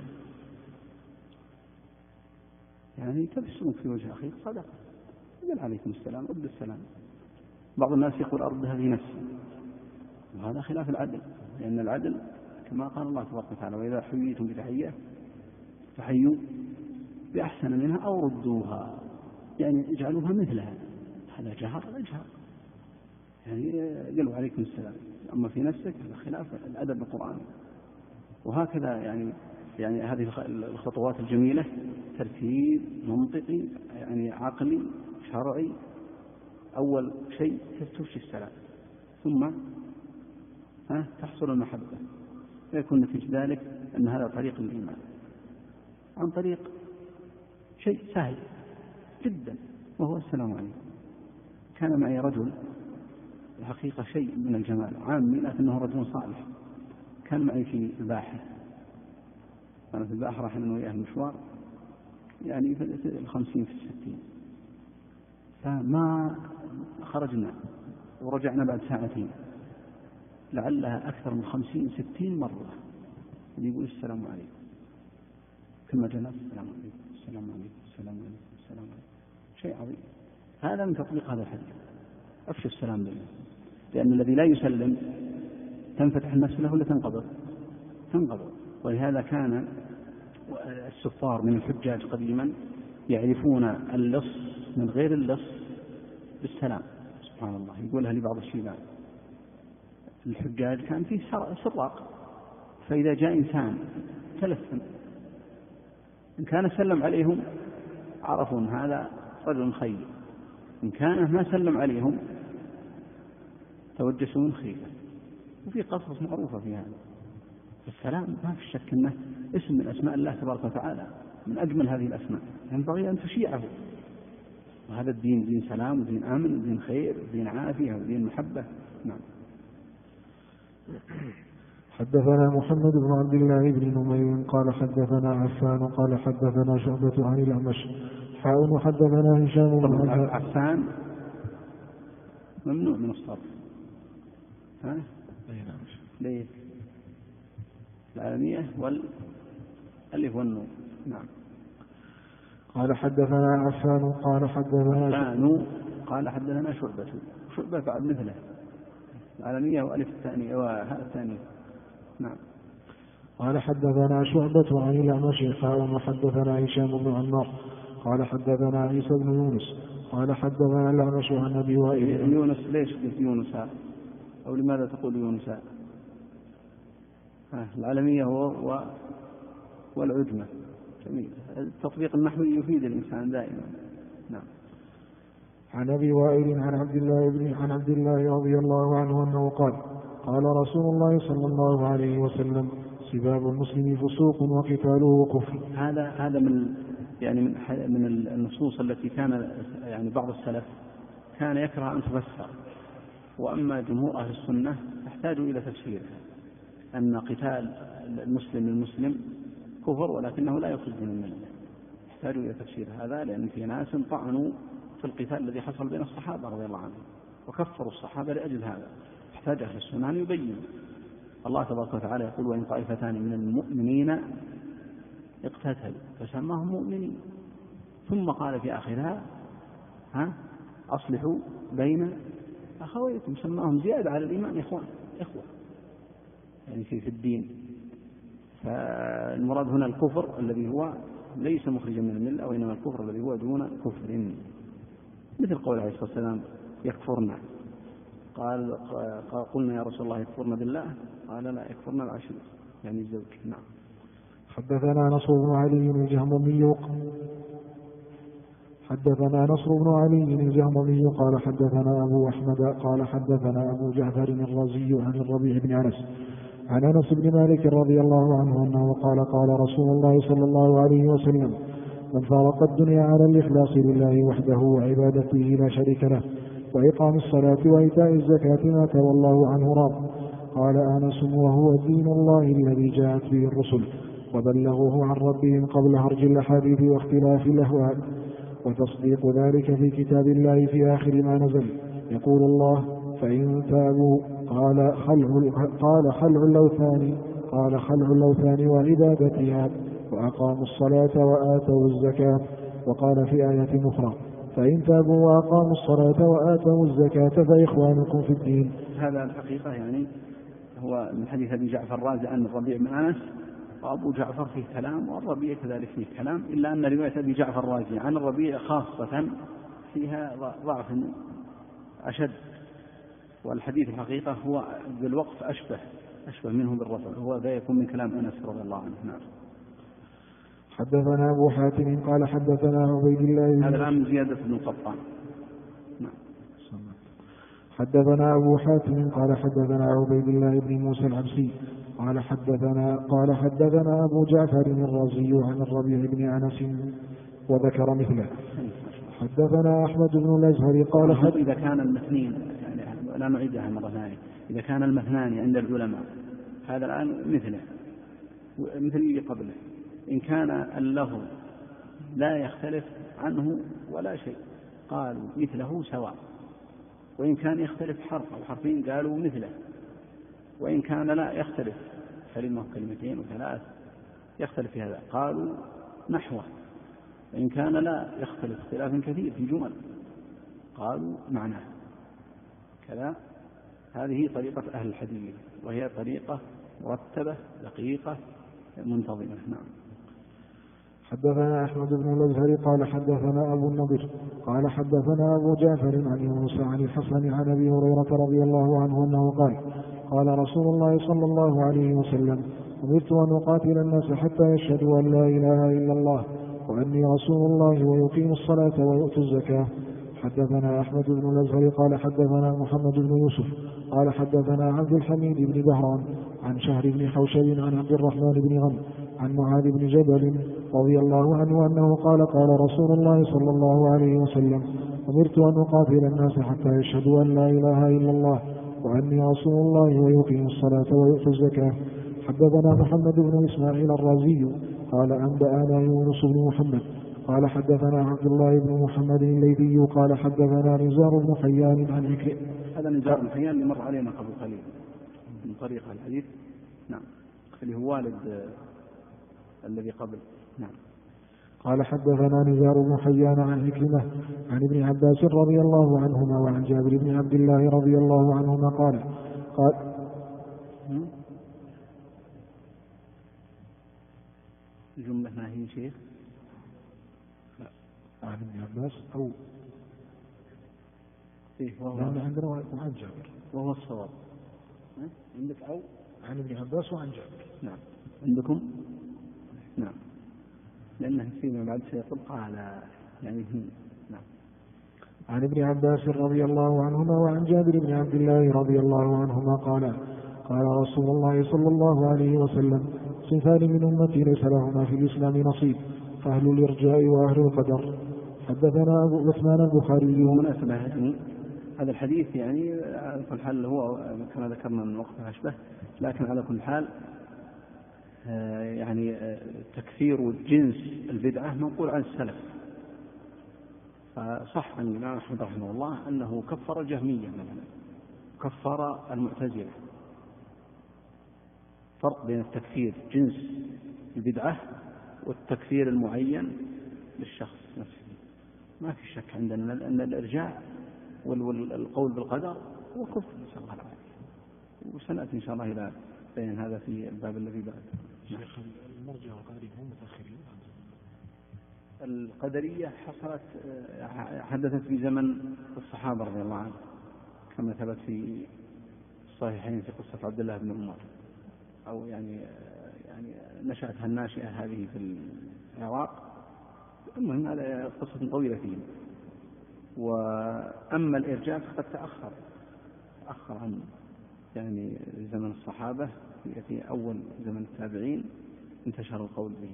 يعني تبسمك في وجه أخيك صدقة، يقول عليكم السلام رد السلام. بعض الناس يقول أردها في نفسي، وهذا خلاف العدل، لأن العدل كما قال الله تبارك وتعالى وإذا حييتم بتحية فحيوا بأحسن منها أو ردوها، يعني اجعلوها مثلها. هذا جهر لا جهر، يعني قالوا عليكم السلام. أما في نفسك هذا خلاف الأدب القرآني. وهكذا يعني هذه الخطوات الجميلة ترتيب منطقي يعني عقلي شرعي. أول شيء تستوشي السلام، ثم تحصل المحبة، ويكون نتيجة ذلك أن هذا طريق الإيمان عن طريق شيء سهل جدا وهو السلام عليكم. كان معي رجل الحقيقة شيء من الجمال عامي، لكنه رجل صالح. كان معي في الباحة، أنا في الباحة راح أنا وياه المشوار يعني في 50 في 60، فما خرجنا ورجعنا بعد ساعتين، لعلها أكثر من 50-60 مرة يقول السلام عليكم. كما جلس السلام عليكم السلام عليكم السلام عليكم السلام عليكم. شيء عظيم. هذا من تطبيق هذا الحديث، أفشوا السلام بالله، لأن الذي لا يسلم تنفتح النفس له ولا تنقبض. ولهذا كان السفار من الحجاج قديما يعرفون اللص من غير اللص بالسلام، سبحان الله. يقولها لبعض الشيبان، الحجاج كان فيه سراق، فإذا جاء إنسان تلثم إن كان سلم عليهم عرفوا هذا رجل خير، إن كان ما سلم عليهم توجسوا من خيفة. وفي قصص معروفة في هذا. السلام ما في شك أنه اسم من أسماء الله تبارك وتعالى، من أجمل هذه الأسماء، ينبغي أن تشيعه. وهذا الدين دين سلام ودين آمن ودين خير ودين عافية ودين محبة. نعم. حدثنا محمد بن عبد الله بن نمير قال حدثنا عفان قال حدثنا شعبة عن الأعمش وحدثنا هشام بن عفان ممنوع من الصرف. ليه؟ العالمية والألف والنون. نعم. قال حدثنا عفان قال حدثنا شعبة بعد مثله، العالمية وألف الثانية وهاء الثانية. نعم. قال حدثنا شعبة عن الأعمش وحدثنا هشام بن عمار قال حدثنا عيسى بن يونس قال حدثنا الأعمش عن أبي وائل. يونس ليش قلت يونس أو لماذا تقول يونس؟ العالمية هو والعجمة. جميل. التطبيق النحوي يفيد الإنسان دائما. نعم. عن أبي وائل عن عبد الله رضي الله عنه أنه قال قال رسول الله صلى الله عليه وسلم سباب المسلم فسوق وقتاله كفر. هذا من النصوص التي كان يعني بعض السلف كان يكره أن تفسر، وأما جمهور أهل السنة تحتاج إلى تفسيرها، أن قتال المسلم للمسلم كفر ولكنه لا يخرج من الملة. يحتاج إلى تفسير هذا، لأن في ناس طعنوا في القتال الذي حصل بين الصحابة رضي الله عنهم وكفروا الصحابة لأجل هذا. يحتاج أهل السنة أن يبين. الله تبارك وتعالى يقول وإن طائفتان من المؤمنين اقتتلوا فسماهم مؤمنين، ثم قال في آخرها أصلحوا بين أخويكم، سماهم زيادة على الإيمان إخوة يعني في الدين. فالمراد هنا الكفر الذي هو ليس مخرجا من الملة، وإنما الكفر الذي هو دون كفر، مثل قول عليه الصلاة والسلام يكفرنا. قلنا يا رسول الله يكفرنا بالله؟ قال لا، يكفرنا العشير يعني الزوج. نعم. حدثنا نصر بن علي الجهضمي قال حدثنا أبو أحمد قال حدثنا أبو جعفر الرازي عن الربيع بن أنس عن أنس بن مالك رضي الله عنه أنه قال قال رسول الله صلى الله عليه وسلم من فارق الدنيا على الإخلاص لله وحده وعبادته لا شريك له وإقام الصلاة وإيتاء الزكاة مات والله عنه راض. قال أنس وهو دين الله الذي جاءت به الرسل وبلغوه عن ربهم قبل هرج الأحاديث واختلاف الأهواء، وتصديق ذلك في كتاب الله في آخر ما نزل. يقول الله: فإن تابوا قال خلع الأوثان وعبادتها وأقاموا الصلاة وآتوا الزكاة. وقال في آية أخرى: فإن تابوا وأقاموا الصلاة وآتوا الزكاة فإخوانكم في الدين. هذا الحقيقة يعني هو من حديث أبي جعفر الرازي عن الربيع بن أنس، وأبو جعفر فيه كلام والربيع كذلك فيه كلام، إلا أن رواية أبي جعفر الرازي عن الربيع خاصة فيها ضعف أشد، والحديث الحقيقة هو بالوقف أشبه منه بالرفع، هو ذا يكون من كلام أنس رضي الله عنه. نعم. حدثنا أبو حاتم قال حدثنا عبيد الله. هذا الآن زيادة بن القطان. نعم. حدثنا أبو حاتم قال حدثنا عبيد الله بن موسى العبسي قال حدثنا أبو جعفر الرازي عن الربيع بن أنس وذكر مثله. حدثنا أحمد بن الأزهر قال إذا كان المثنين، يعني لا نعيدها مرة ثانية، إذا كان المثنان عند العلماء هذا الآن مثله مثل اللي قبله، إن كان اللفظ لا يختلف عنه ولا شيء قالوا مثله سواء، وإن كان يختلف حرف أو حرفين قالوا مثله، وإن كان لا يختلف كلمة كلمتين وثلاث يختلف في هذا قالوا نحوه، وإن كان لا يختلف اختلاف كثير في جمل قالوا معناه كذا. هذه طريقة أهل الحديث، وهي طريقة مرتبة دقيقة منتظمة. نعم. حدثنا أحمد بن الأزهر قال حدثنا أبو النضر قال حدثنا أبو جعفر عن يونس عن الحسن عن أبي هريرة رضي الله عنه أنه قال رسول الله صلى الله عليه وسلم: أمرت أن أقاتل الناس حتى يشهدوا أن لا إله إلا الله وأني رسول الله ويقيموا الصلاة ويؤتوا الزكاة. حدثنا أحمد بن الأزهر قال حدثنا محمد بن يوسف قال حدثنا عبد الحميد بن بهران عن شهر بن حوشب عن عبد الرحمن بن غنم عن معاذ بن جبل رضي الله عنه أنه قال رسول الله صلى الله عليه وسلم: أمرت أن أقاتل الناس حتى يشهدوا أن لا إله إلا الله وأني رسول الله ويقيموا الصلاة ويؤتوا الزكاة. حدثنا محمد بن إسماعيل الرازي قال أنبأنا يونس بن محمد قال حدثنا عبد الله بن محمد الليثي قال حدثنا نزار بن حيان عن عكرمة. هذا نزار بن حيان اللي مر علينا قبل قليل من طريق الحديث. نعم. اللي هو والد الذي قبل. نعم. قال حدثنا نزار بن حيان عن عكرمة عن ابن عباس رضي الله عنهما وعن جابر بن عبد الله رضي الله عنهما قال الجملة ما هي شيخ؟ عن ابن عباس أو عندنا وعن جابر وهو الصواب. عندك أو عن ابن عباس وعن جابر. نعم. عندكم. نعم. لأنه فيما بعد سيقول قال يعني نعم. عن ابن عباس رضي الله عنهما وعن جابر بن عبد الله رضي الله عنهما قال رسول الله صلى الله عليه وسلم: صنفان من أمتي ليس لهما في الإسلام نصيب، أهل الإرجاء وأهل القدر. حدثنا أبو عثمان البخاري. ومناسبة هذا الحديث يعني على كل حال هو كما ذكرنا من وقت أشبه، لكن على كل حال يعني تكثير جنس البدعة منقول عن السلف. فصح عن الإمام أحمد رحمه الله أنه كفر الجهمية مثلا، كفر المعتزلة. فرق بين التكفير جنس البدعة والتكفير المعين للشخص نفسه. ما في شك عندنا أن الإرجاع والقول بالقدر هو كفر نسأل الله العافية، وسنأتي إن شاء الله إلى بين هذا في الباب الذي بعد. شيخ المرجع والقدرية هم متأخرين. القدرية حدثت في زمن الصحابة رضي الله عنهم، كما ثبت في الصحيحين في قصة عبد الله بن عمر، أو يعني نشأتها الناشئة هذه في العراق. المهم هذا قصة طويلة فيه. وأما الإرجاء فقد تأخر عن يعني زمن الصحابة، في أول زمن التابعين انتشر القول به،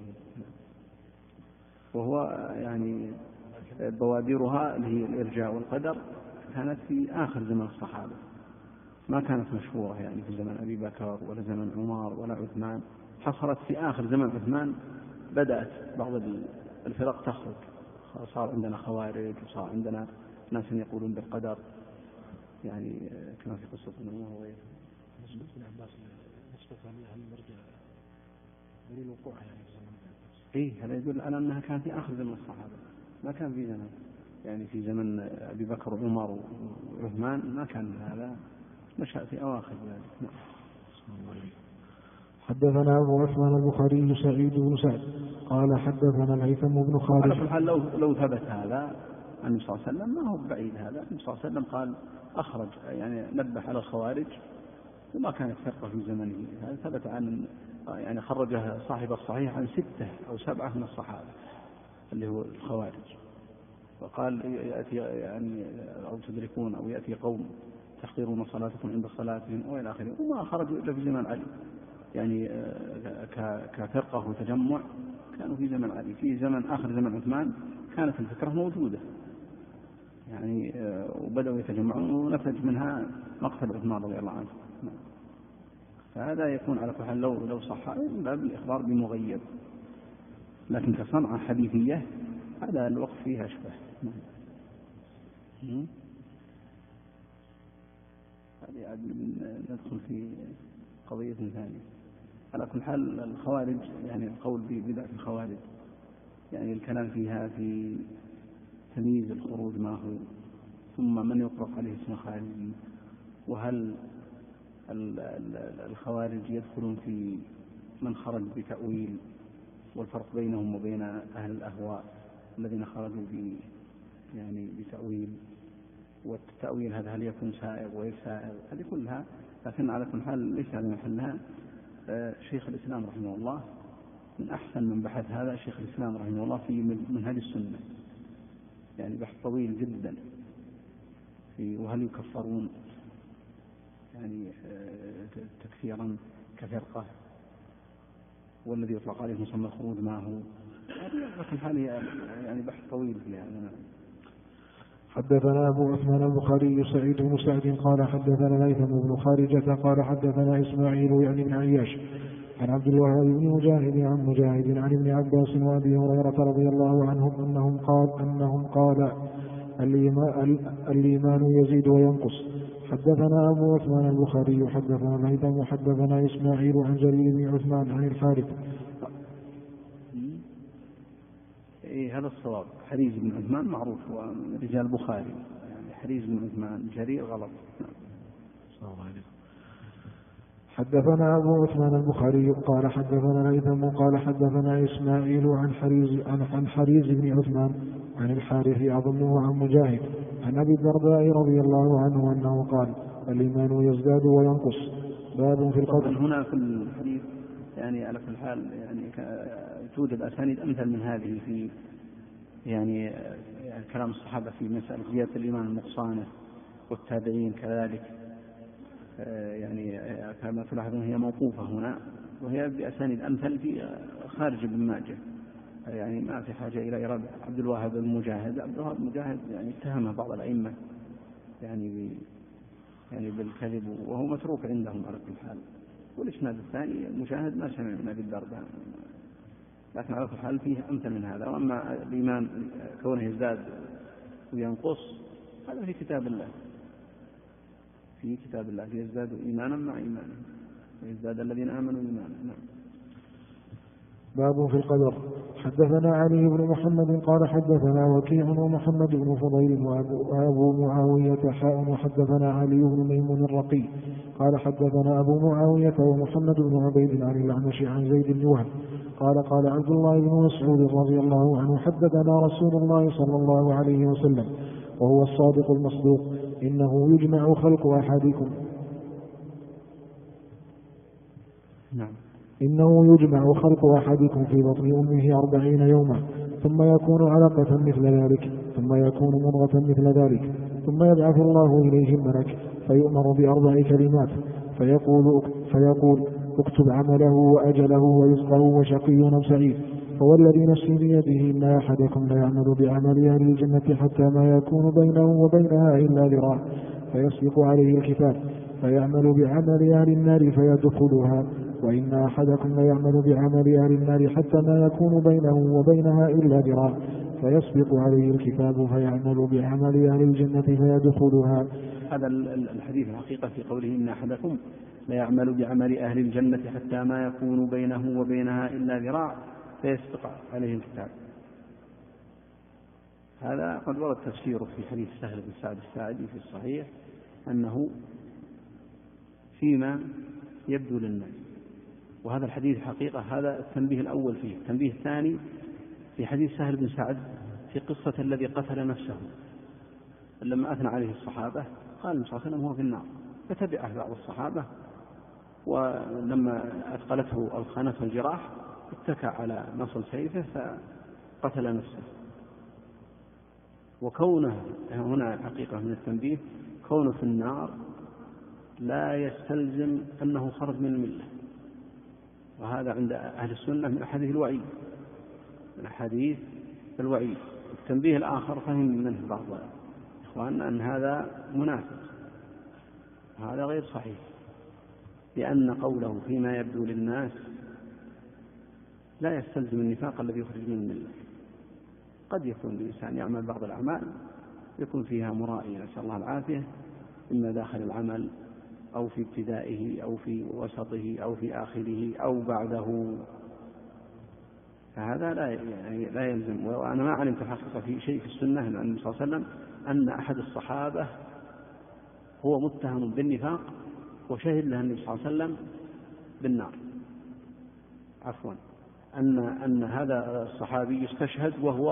وهو يعني بوادرها اللي هي الإرجاء والقدر كانت في آخر زمن الصحابة، ما كانت مشهورة يعني في زمن أبي بكر ولا زمن عمر ولا عثمان، حصلت في آخر زمن عثمان، بدأت بعض الفرق تخرج، صار عندنا خوارج وصار عندنا ناس يقولون بالقدر، يعني كما في قصة النمو وغيره. نسبة ابن عباس نسبة هل نرجع دليل وقوعها يعني في زمن ابن عباس؟ إيه، هذا يدل على أنها كانت في آخر زمن الصحابة، ما كان في زمن، يعني في زمن أبي بكر وعمر وعثمان ما كان هذا، نشأ في أواخر ذلك. حدثنا أبو عثمان البخاري سعيد بن سعد قال حدثنا الهيثم بن خالد. على كل حال لو ثبت هذا عن النبي صلى الله عليه وسلم ما هو بعيد هذا. النبي صلى الله عليه وسلم قال أخرج، يعني نبه على الخوارج وما كانت فرقة في زمنه. هذا ثبت عن، يعني خرجه صاحب الصحيح عن 6 أو 7 من الصحابة اللي هو الخوارج، وقال يأتي يعني أو تدركون أو يأتي قوم تحقرون صلاتكم عند صلاتهم وإلى آخره، وما خرجوا إلا في زمن علي، يعني كفرقة وتجمع كانوا في زمن علي. في زمن آخر زمن عثمان كانت الفكرة موجودة، يعني وبدأوا يتجمعون ونتج منها مقتل عثمان رضي الله عنه. فهذا يكون على كل حال لو صح من باب الإخبار بمغيب، لكن كصنعة حديثية هذا الوقت فيها أشبه. هذه ندخل في قضية ثانية. على كل حال الخوارج، يعني القول ببدعة الخوارج، يعني الكلام فيها في تمييز الخروج ما هو، ثم من يطلق عليه اسم خارجي، وهل الخوارج يدخلون في من خرج بتأويل، والفرق بينهم وبين أهل الأهواء الذين خرجوا يعني بتأويل، والتأويل هذا هل يكون سائغ وغير سائغ، هذه كلها. لكن على كل حال ليس على محلها. شيخ الإسلام رحمه الله من أحسن من بحث هذا شيخ الإسلام رحمه الله في منهج السنة، يعني بحث طويل جدا في وهل يكفرون يعني تكفيرا كفرقة، والذي يطلق عليه مسمى الخروج ما هو. لكن هذه يعني بحث طويل في هذا. حدثنا أبو عثمان البخاري سعيد بن سعد قال حدثنا الهيثم بن خارجة قال حدثنا إسماعيل يعني بن عياش عن عبد الوهاب بن مجاهد عن مجاهد عن ابن عباس وأبي هريرة رضي الله عنهم أنهم قال الإيمان يزيد وينقص. حدثنا أبو عثمان البخاري حدثنا الهيثم حدثنا إسماعيل عن جرير بن عثمان عن الحارث. هذا الصواب. حريز بن عثمان معروف ورجال البخاري، يعني حريز بن عثمان، جرير غلط. حدثنا أبو عثمان البخاري قال حدثنا الهيثم قال حدثنا إسماعيل عن حريز بن عثمان عن الحارث أظنه عن مجاهد عن أبي الدرداء رضي الله عنه أنه قال الإيمان يزداد وينقص. باب في القدر. هنا في الحديث يعني على كل حال يعني توجد أسانيد أمثل من هذه في يعني كلام الصحابة في مسألة زيادة الإيمان النقصانة، والتابعين كذلك، يعني كما تلاحظون هي موقوفة هنا، وهي بأسانيد أمثل في خارج ابن ماجه، يعني ما في حاجة إلى إرادة. عبد الوهاب المجاهد، عبد الوهاب المجاهد يعني اتهم بعض الأئمة يعني بالكذب، وهو متروك عندهم على كل حال. والإسناد الثاني مجاهد ما سمع من أبي الدرداء، لكن على كل حال فيه أمثل من هذا. وأما الإيمان كونه يزداد وينقص هذا في كتاب الله، في كتاب الله يزداد إيمانا مع إيمانه، ويزداد الذين آمنوا إيمانا. نعم. باب في القدر. حدثنا علي بن محمد قال حدثنا وكيع ومحمد بن فضيل وأبو معاوية حاء وحدثنا علي بن ميمون الرقي قال حدثنا أبو معاوية ومحمد بن عبيد عن الأعمش عن زيد بن وهب قال قال عبد الله بن مسعود رضي الله عنه حدثنا رسول الله صلى الله عليه وسلم وهو الصادق المصدوق إنه يجمع خلق أحدكم إنه يجمع خلق أحدكم في بطن أمه 40 يوما ثم يكون علقة مثل ذلك ثم يكون مضغة مثل ذلك ثم يبعث الله إليه الملك فيؤمر ب4 كلمات فيقول اكتب عمله وأجله ورزقه وشقي أو سعيد فوالذي نفسي بيده إن أحدكم ليعمل بعمل أهل الجنة حتى ما يكون بينه وبينها إلا ذراع فيسبق عليه الكتاب فيعمل بعمل أهل النار فيدخلها وإن أحدكم ليعمل بعمل أهل النار حتى ما يكون بينه وبينها إلا ذراع فيسبق عليه الكتاب فيعمل بعمل أهل الجنة فيدخلها. هذا الحديث الحقيقة في قوله إن أحدكم ليعمل بعمل أهل الجنة حتى ما يكون بينه وبينها إلا ذراع فيسبق عليه الكتاب. هذا قد ورد تفسيره في حديث سهل بن سعد الساعدي في الصحيح أنه فيما يبدو للناس، وهذا الحديث حقيقة هذا التنبيه الأول فيه. التنبيه الثاني في حديث سهل بن سعد في قصة الذي قتل نفسه لما أثنى عليه الصحابة قال النبي صلى الله عليه وسلم هو في النار، فتبعه بعض الصحابة ولما أثقلته أو خانته الجراح اتكى على نصل سيفه فقتل نفسه. وكونه هنا حقيقة من التنبيه كونه في النار لا يستلزم أنه خرج من الملة، وهذا عند أهل السنة من أحاديث الوعيد، من أحاديث الوعيد. التنبيه الآخر فهم منه بعض إخواننا أن هذا منافق، هذا غير صحيح، لأن قوله فيما يبدو للناس لا يستلزم النفاق الذي يخرج من الملة. قد يكون الإنسان يعمل بعض الأعمال يكون فيها مرائي نسأل الله العافية، إما داخل العمل أو في ابتدائه أو في وسطه أو في آخره أو بعده، فهذا لا يلزم. وأنا ما علمت الحقيقة في شيء في السنة عن النبي صلى الله عليه وسلم أن أحد الصحابة هو متهم بالنفاق وشهد له النبي صلى الله عليه وسلم بالنار، عفوا أن هذا الصحابي يستشهد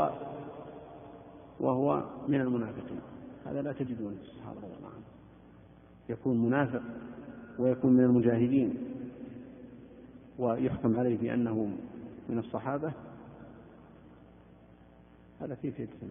وهو من المنافقين. هذا لا تجدون في الصحابة رضي الله عنهم، يكون منافق ويكون من المجاهدين ويحكم عليه بأنه من الصحابة، هذا فيه فتنة،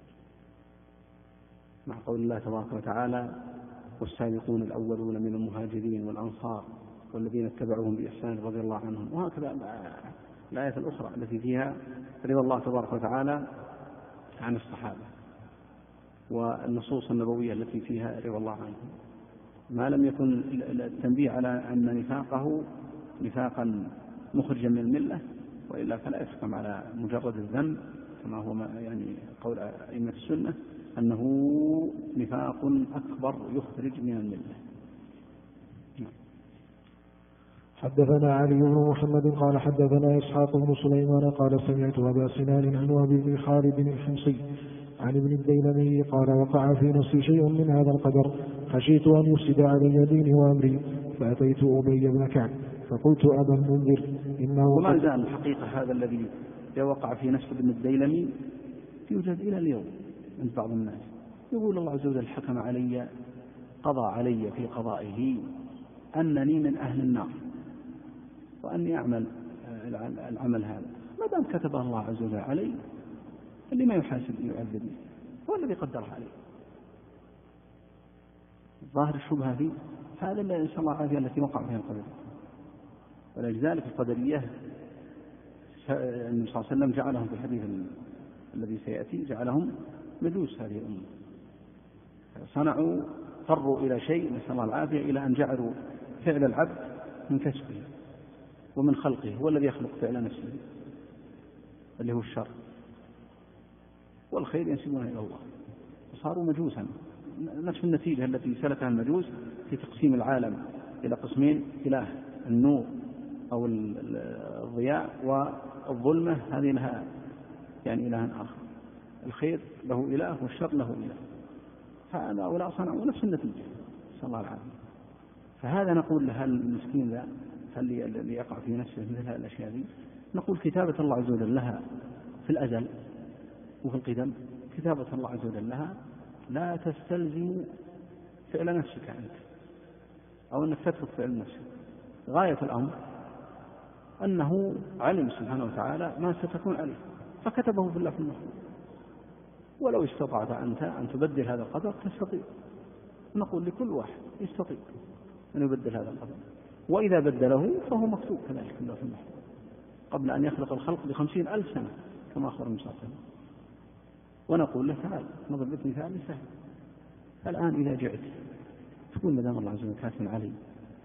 مع قول الله تبارك وتعالى والسابقون الأولون من المهاجرين والأنصار والذين اتبعوهم بإحسان رضي الله عنهم. وهكذا الآية الأخرى التي فيها رضا الله تبارك وتعالى عن الصحابة، والنصوص النبوية التي فيها رضا الله عنهم. ما لم يكن التنبيه على أن نفاقه نفاقا مخرجا من الملة، وإلا فلا يحكم على مجرد الذنب كما هو يعني قول أئمة السنة أنه نفاق أكبر يخرج من الملة. حدثنا علي بن محمد قال حدثنا إسحاق بن سليمان قال سمعت أبا سنان عن وهب بن خالد الحمصي عن ابن الديلمي قال وقع في نفسي شيء من هذا القدر خشيت أن يفسد علي ديني وأمري فأتيت أبي بن كعب فقلت أبا المنذر إنه وما زال الحقيقة هذا الذي وقع في نفس ابن الديلمي يوجد إلى اليوم عند بعض الناس، يقول الله عز وجل حكم علي قضى علي في قضائه أنني من أهل النار وأني أعمل العمل هذا، ما دام كتبه الله عز وجل علي اللي ما يحاسبني يعذبني هو الذي قدره عليه. ظاهر الشبهة فيه هذا اللي إن شاء الله عافية التي وقع فيها القدر. ولذلك القدرية النبي صلى الله عليه وسلم جعلهم في الحديث الذي سيأتي جعلهم مجوس هذه الأمة، صنعوا فروا إلى شيء نسأل الله العافية إلى أن جعلوا فعل العبد من كسبه ومن خلقه، هو الذي يخلق فعل نفسه اللي هو الشر، والخير ينسبونه إلى الله، وصاروا مجوسا. نفس النتيجة التي سلكها المجوس في تقسيم العالم إلى قسمين، إله النور أو الضياء والظلمة، هذه لها يعني إله آخر، الخير له إله والشر له إله، فهؤلاء صنعوا نفس النتيجة صلى الله عليه وسلم. فهذا نقول له المسكين ذا اللي يقع في نفسه مثل هذه الأشياء دي، نقول كتابة الله عز وجل لها في الأزل وفي القدم، كتابة الله عز وجل لها لا تستلزم فعل نفسك أنت أو أنك تترك فعل نفسك. غاية الأمر أنه علم سبحانه وتعالى ما ستكون عليه فكتبه في الله في المحفوظ، ولو استطعت أنت أن تبدل هذا القدر تستطيع، نقول لكل واحد يستطيع أن يبدل هذا القدر، وإذا بدله فهو مكتوب كذلك في الله في المحفوظ قبل أن يخلق الخلق ب50,000 سنة كما أخبر النبي صلى الله عليه وسلم. ونقول له تعال نضرب لك مثال سهل، الآن إذا جئت تقول ما دام الله عز وجل كاتب علي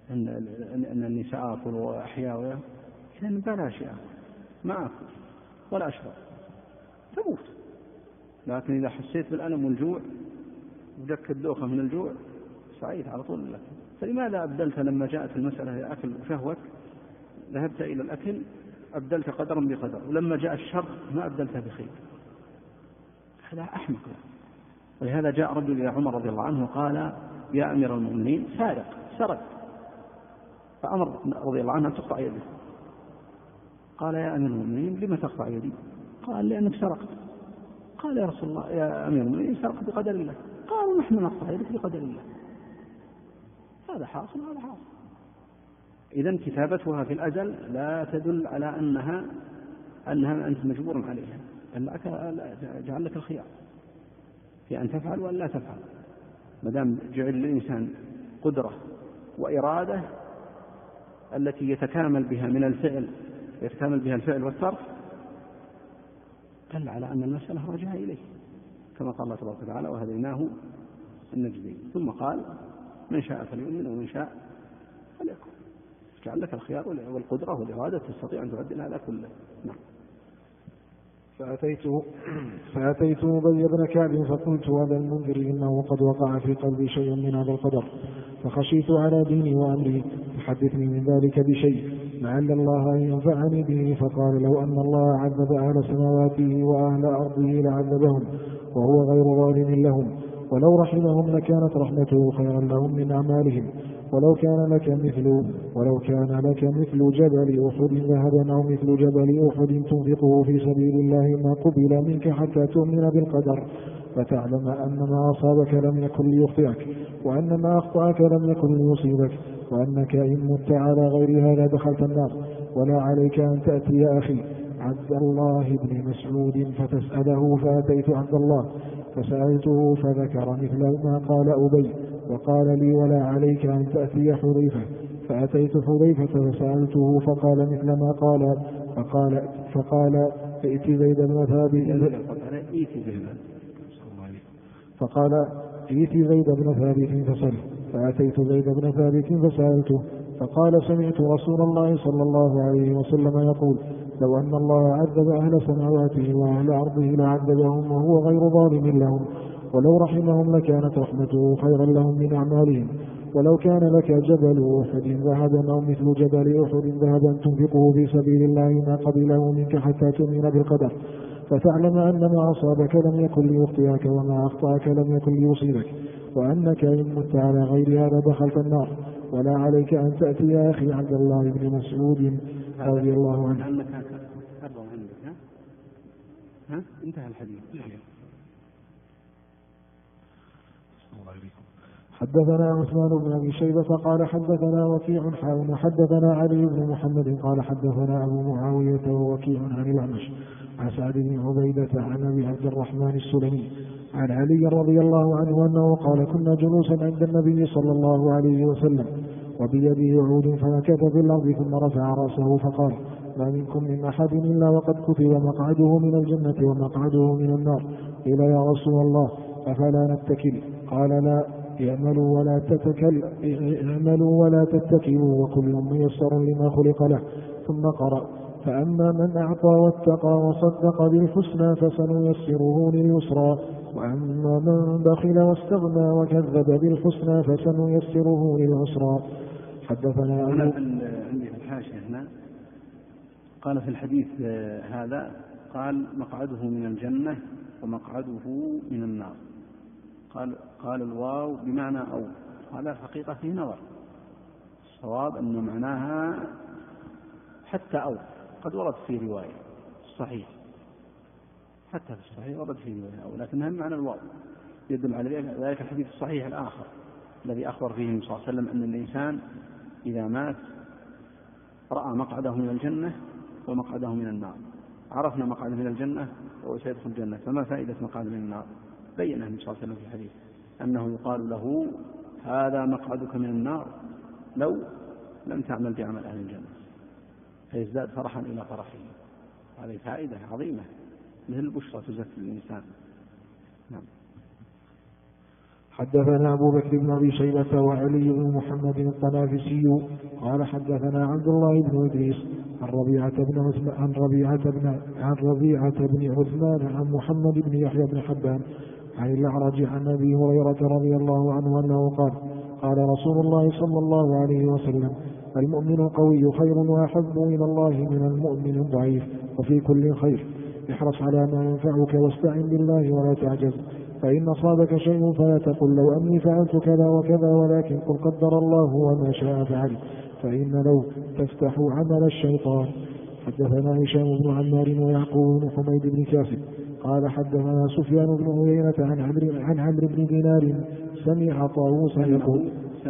أن النساء آكل وأحيا إذن بلاش يا ما أكل ولا أشرب تموت. لكن إذا حسيت بالألم والجوع وجك الدوخة من الجوع سعيد على طول لك. فلماذا أبدلت لما جاءت المسألة الأكل وشهوة ذهبت إلى الأكل أبدلت قدرا بقدر، ولما جاء الشر ما أبدلت بخير؟ هذا أحمق. ولهذا جاء رجل إلى عمر رضي الله عنه قال يا أمير المؤمنين سرق، فأمر رضي الله عنه أن تقطع يده. قال يا أمير المؤمنين لما تقطع يدي؟ قال لأنك سرقت. قال يا رسول الله يا أمير المؤمنين سرقت بقدر الله. قالوا نحن نقطع يدك بقدر الله. هذا حاصل وهذا حاصل. إذن كتابتها في الأزل لا تدل على أنها أنت مجبور عليها، جعل لك الخيار في أن تفعل وأن لا تفعل. مدام جعل الإنسان قدرة وإرادة التي يتكامل بها الفعل والترك، دل على أن المسألة راجعة إليه، كما قال الله تبارك وتعالى وهديناه النجدين. ثم قال من شاء فليؤمن ومن شاء فليكفر. جعل لك الخيار والقدرة والإرادة، تستطيع أن تعدل هذا كله. نعم. فأتيت أبي بن كعب فقلت هذا المنذر إنه قد وقع في قلبي شيء من هذا القدر، فخشيت على ديني وأمري، فحدثني من ذلك بشيء لعل الله أن ينفعني به. فقال لو أن الله عذب أهل سماواته وأهل أرضه لعذبهم وهو غير ظالم لهم، ولو رحمهم لكانت رحمته خيرا لهم من أعمالهم. ولو كان لك مثل جبل أحد ذهبا أو مثل جبل أحد تنفقه في سبيل الله ما قبل منك حتى تؤمن بالقدر، فتعلم أن ما أصابك لم يكن ليخطئك، وأن ما أخطأك لم يكن ليصيبك، وأنك إن مت على غير هذا دخلت النار. ولا عليك أن تأتي يا أخي عبد الله بن مسعود فتسأله. فأتيت عبد الله فسألته فذكر مثل ما قال أبي، وقال لي ولا عليك أن تأتي حذيفة. فأتيت حذيفة فسألته فقال مثل ما قال، فقال ائت زيد بن ثابت فصل. فأتيت زيد بن ثابت فسألته فقال سمعت رسول الله صلى الله عليه وسلم يقول لو أن الله عذب أهل سماواته وأهل أرضه لعذبهم وهو غير ظالم لهم، ولو رحمهم لكانت رحمته خيرا لهم من أعمالهم. ولو كان لك جبل أحد ذهبا أو مثل جبل أحد ذهبا تنفقه في سبيل الله ما قبله منك حتى تؤمن بالقدر، فتعلم أن ما أصابك لم يكن ليخطئك وما أخطأك لم يكن ليصيبك، وأنك إن مت على غير هذا دخلت النار. ولا عليك أن تأتي يا أخي عبد الله بن مسعود رضي الله عنه. انتهى الحديث. حدثنا عثمان بن أبي شيبة قال حدثنا وكيع حدثنا علي بن محمد قال حدثنا أبو معاوية ووكيع عن الأعمش عن سعد بن عبيدة عن أبي عبد الرحمن السلمي عن علي رضي الله عنه أنه قال كنا جلوسا عند النبي صلى الله عليه وسلم وبيده عود فمكث في الأرض ثم رفع رأسه فقال ما منكم من أحد إلا وقد كتب مقعده من الجنة ومقعده من النار. قيل يا رسول الله أفلا نتكل؟ قال لا، اعملوا ولا تتكلوا وكل ميسر لما خلق له. ثم قرأ فأما من أعطى واتقى وصدق بالحسنى فسنيسره لليسرى، وأما من بخل واستغنى وكذب بالحسنى فسنيسره للعسرى. حدثنا عندي في الحاشية هنا قال في الحديث هذا قال مقعده من الجنة ومقعده من النار، قال الواو بمعنى أو، هذا الحقيقة فيه نظر. الصواب أن معناها حتى أو، قد ورد في رواية صحيح، حتى في الصحيح ورد في رواية أو، لكنها بمعنى الواو. يدل على ذلك الحديث الصحيح الآخر الذي أخبر فيه النبي صلى الله عليه وسلم أن الإنسان إذا مات رأى مقعده من الجنة ومقعده من النار. عرفنا مقعده من الجنة وهو سيدخل الجنة، فما فائدة مقعده من النار؟ بيّنه النبي صلى الله عليه وسلم في الحديث أنه يقال له هذا مقعدك من النار لو لم تعمل بعمل أهل الجنة، فيزداد فرحا إلى فرحه. هذه فائدة عظيمة مثل البشرى تزكي الإنسان. نعم. حدثنا أبو بكر بن أبي شيبة وعلي بن محمد الطنافسي قال حدثنا عبد الله بن إدريس عن ربيعة بن عثمان عن محمد بن يحيى بن حبان عن الأعرج عن أبي هريرة رضي الله عنه أنه قال قال رسول الله صلى الله عليه وسلم المؤمن القوي خير وأحب إلى الله من المؤمن الضعيف وفي كل خير احرص على ما ينفعك واستعن بالله ولا تعجز فإن أصابك شيء فلا تقل لو أني فعلت كذا وكذا ولكن قل قدر الله وما شاء فعل فإن لو تفتح عمل الشيطان. حدثنا هشام بن عمار ويعقوب بن حميد بن كاسب قال حدثنا سفيان بن عيينة عن عمرو بن دينار سمع طاووسا يقول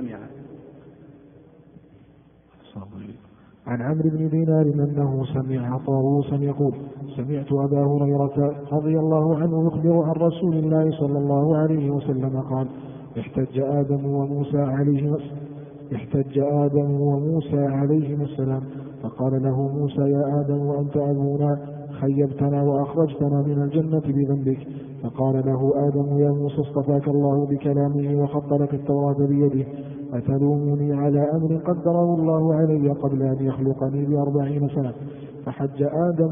عن عمرو بن دينار أنه سمع طاووسا يقول سمعت أبا هريرة رضي الله عنه يخبر عن رسول الله صلى الله عليه وسلم قال احتج آدم وموسى عليهما السلام فقال له موسى يا آدم وأنت أبونا خيبتنا وأخرجتنا من الجنة بذنبك فقال له آدم يا موسى اصطفاك الله بكلامه وخط لك التوراة بيده أتلومني على أمر قدره الله علي قبل أن يخلقني ب40 سنة فحج آدم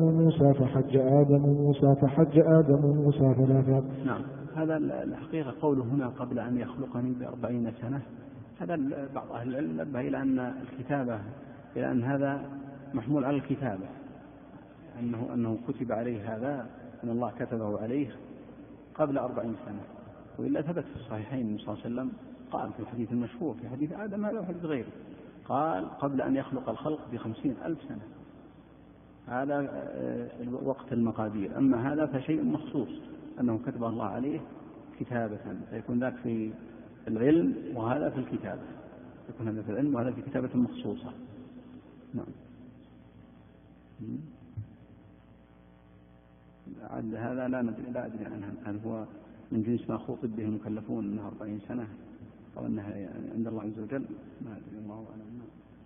موسى ثلاثا. نعم هذا الحقيقة قوله هنا قبل أن يخلقني ب40 سنة هذا بعض أهل العلم نبه إلى أن هذا محمول على الكتابة أنه كتب عليه هذا أن الله كتبه عليه قبل 40 سنة وإلا ثبت في الصحيحين صلى الله عليه وسلم قال في الحديث المشهور في حديث آدم هذا وحديث غيره قال قبل أن يخلق الخلق ب50,000 سنة هذا وقت المقادير. أما هذا فشيء مخصوص أنه كتب الله عليه كتابة فيكون ذاك في العلم وهذا في الكتابة يكون هذا في العلم وهذا في كتابة مخصوصة. نعم عد هذا لا أدري عنه هل هو من جنس ما خوطب به المكلفون أنها 40 سنة أو أنها يعني عند الله عز وجل ما أدري الله أعلم.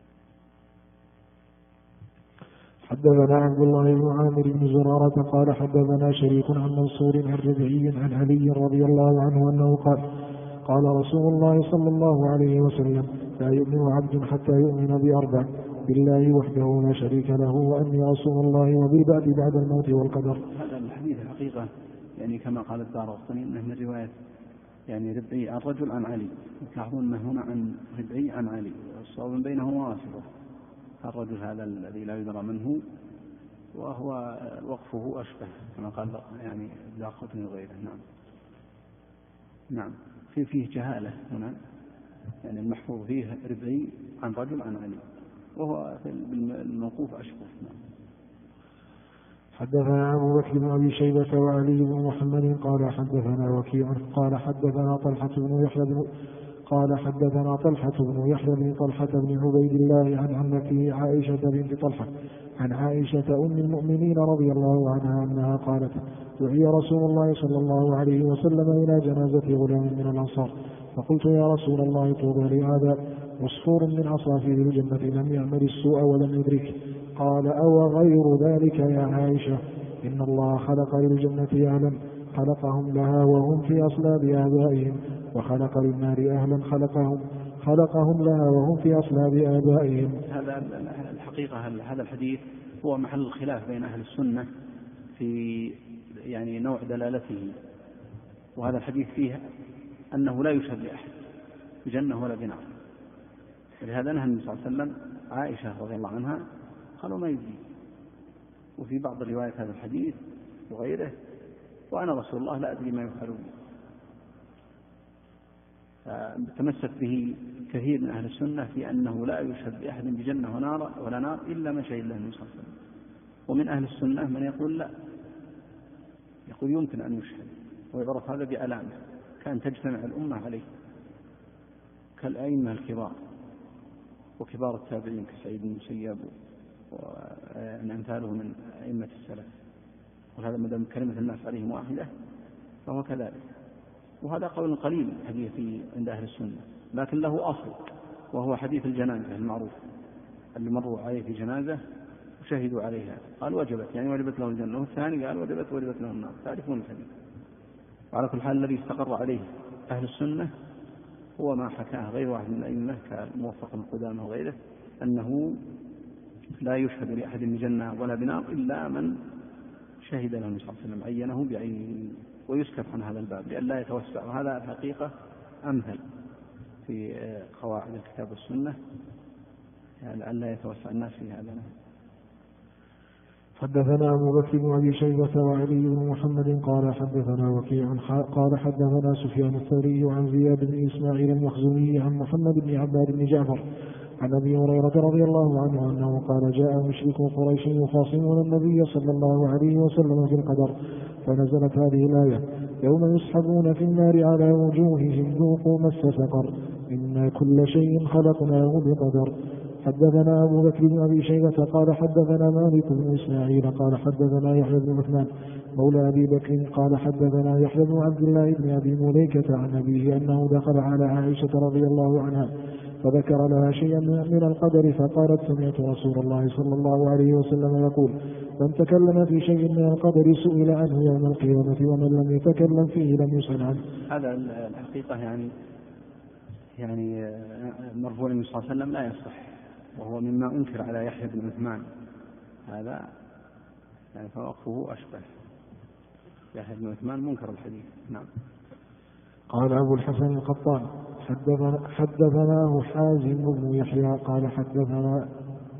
حدثنا عبد الله بن عامر بن زرارة قال حدثنا شريك عن منصور عن ربيعي عن علي رضي الله عنه أنه قال رسول الله صلى الله عليه وسلم لا يؤمن عبد حتى يؤمن ب4 بالله وحده لا شريك له وأني رسول الله وبالبعث بعد الموت والقدر. هذا الحديث حقيقة يعني كما قال الدارقطني انه من رواية يعني ربعي عن رجل عن علي تلاحظون انه هنا عن ربعي عن علي والصواب بينهما واسطة الرجل هذا الذي لا يدرى منه وهو وقفه أشبه كما قال يعني الدارقطني وغيره. نعم فيه جهالة هنا يعني المحفوظ فيه ربعي عن رجل عن علي وهو في الموقوف أشبه. حدثنا أبو بكر بن أبي شيبة وعلي بن محمد قال حدثنا وكيع قال حدثنا طلحة بن يحيى بن طلحة بن عبيد الله عن عمته عائشة بنت طلحة عن عائشة أم المؤمنين رضي الله عنها أنها قالت دعي رسول الله صلى الله عليه وسلم إلى جنازة غلام من الأنصار فقلت يا رسول الله طوبى لهذا عصفور من عصافير الجنة لم يعمل السوء ولم يدرك. قال أو غير ذلك يا عائشة إن الله خلق للجنة أهلا خلقهم لها وهم في أصلاب آبائهم وخلق للنار أهلا خلقهم لها وهم في أصلاب آبائهم. هذا الحقيقة هذا الحديث هو محل الخلاف بين أهل السنة في يعني نوع دلالته وهذا الحديث فيه أنه لا يشهد لأحد بجنة ولا بنار ولهذا نهى النبي صلى الله عليه وسلم عائشة رضي الله عنها قالوا ما يجي وفي بعض الروايات هذا الحديث وغيره وأنا رسول الله لا أدري ما يفعل بي فتمسك به كثير من أهل السنة في أنه لا يشهد لأحد بجنة ولا نار إلا ما شهد له النبي صلى الله عليه وسلم. ومن أهل السنة من يقول لا يقول يمكن أن يشهد ويعرف هذا بعلامة كان تجتمع الأمة عليه كالأئمة الكبار وكبار التابعين كسعيد بن المسيب وأمثاله من أئمة السلف وهذا مدام كلمة الناس عليهم واحدة فهو كذلك. وهذا قول قليل الحديث عند أهل السنة لكن له أصل وهو حديث الجنازة المعروف اللي مروا عليه في جنازة وشهدوا عليها قال وجبت يعني وجبت له الجنة والثاني قال وجبت له النار تعرفون الحديث. وعلى كل حال الذي استقر عليه أهل السنة هو ما حكاه غير واحد من الأئمة كالموفق بن قدامة وغيره، أنه لا يشهد لأحد بجنة ولا بنار إلا من شهد له النبي صلى الله عليه وسلم عينه بعينه، ويسكت عن هذا الباب لأن لا يتوسع، وهذا الحقيقة أمثل في قواعد الكتاب والسنة يعني أن لا يتوسع الناس في هذا. حدثنا أبو بكر بن أبي شيبة وعلي بن محمد قال حدثنا وكيع قال حدثنا سفيان الثوري عن زياد بن إسماعيل المخزومي عن محمد بن عباد بن جعفر عن أبي هريرة رضي الله عنه أنه قال جاء مشركو قريش يخاصمون النبي صلى الله عليه وسلم في القدر، فنزلت هذه الآية يوم يسحبون في النار على وجوههم ذوقوا مس سقر إنا كل شيء خلقناه بقدر. حدثنا أبو بكر بن أبي شيبة قال حدثنا مالك بن إسماعيل قال حدثنا يحيى بن عثمان مولى أبي بكر قال حدثنا يحيى بن عبد الله بن أبي مليكة عن أبيه أنه دخل على عائشة رضي الله عنها فذكر لها شيئا من القدر فقالت سمعت رسول الله صلى الله عليه وسلم يقول من تكلم في شيء من القدر سئل عنه يوم القيامة ومن لم يتكلم فيه لم يسأل عنه. هذا الحقيقة يعني مرفوع النبي صلى الله عليه وسلم لا يصح، وهو مما أنكر على يحيى بن عثمان هذا يعني فوقفه أشبه. يحيى بن عثمان منكر الحديث. نعم. قال أبو الحسن القطان حدثناه حازم بن يحيى قال حدثنا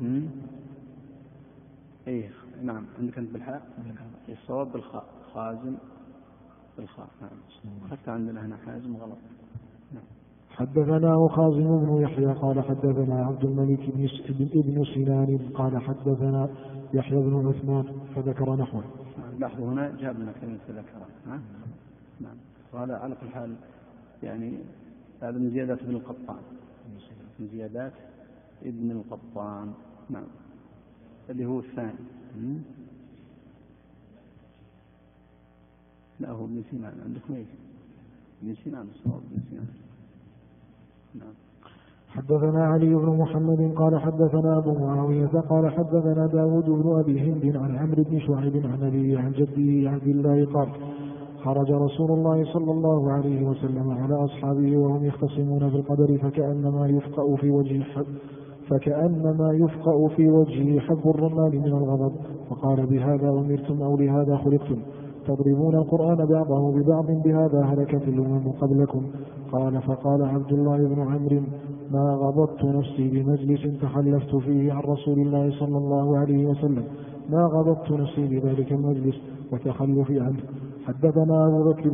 إيه نعم عندك أنت بالحاء الصواب بالخاء خازم بالخاء. نعم حتى عندنا هنا حازم غلط. نعم. حدثناه خازم بن يحيى قال حدثنا عبد الملك بن سنان قال حدثنا يحيى بن عثمان فذكر نحوه. لاحظوا هنا جاب لنا كلمة ذكرها. نعم. وهذا على كل حال يعني هذا من زيادات ابن القطان، من زيادات ابن القطان. نعم اللي هو الثاني. لا هو ابن سنان عندكم ايش؟ ابن سنان الصواب ابن سنان. نعم. حدثنا علي بن محمد قال حدثنا أبو معاوية قال حدثنا داود بن أبي هند عن عمرو بن شعيب عن أبيه عن جده عبد الله قال خرج رسول الله صلى الله عليه وسلم على أصحابه وهم يختصمون في القدر فكأنما يفقأ في وجهه حب الرمال من الغضب، فقال بهذا أمرتم أو لهذا خلقتم تضربون القرآن بعضه ببعض بهذا هلكت الأمم قبلكم. قال فقال عبد الله بن عمرو ما غضبت نفسي بمجلس تخلفت فيه عن رسول الله صلى الله عليه وسلم، ما غضبت نفسي بذلك المجلس وتخلفي عنه. حدثنا أبو بكر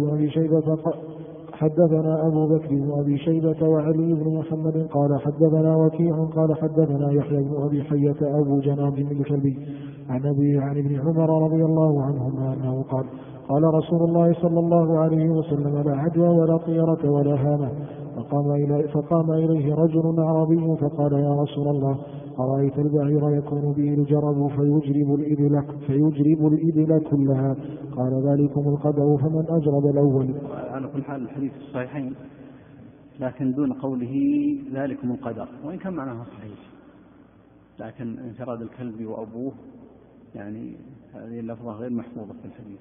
بن أبي شيبة وعلي بن محمد قال حدثنا وكيع قال حدثنا يحيى بن أبي حية أبو جناد الكلبي عن أبي عن ابن عمر رضي الله عنهما أنه قال قال رسول الله صلى الله عليه وسلم لا عدوى ولا طيرة ولا هامة. فقام إليه رجل عربي فقال يا رسول الله أرأيت البعير يكون به الجرب فيجرب الإبل كلها؟ قال ذلكم القدر فمن أجرب الأول. على كل حال الحديث الصحيحين لكن دون قوله ذلكم القدر، وإن كان معناها صحيح لكن انفراد الكلب وأبوه يعني هذه اللفظة غير محفوظة في الحديث.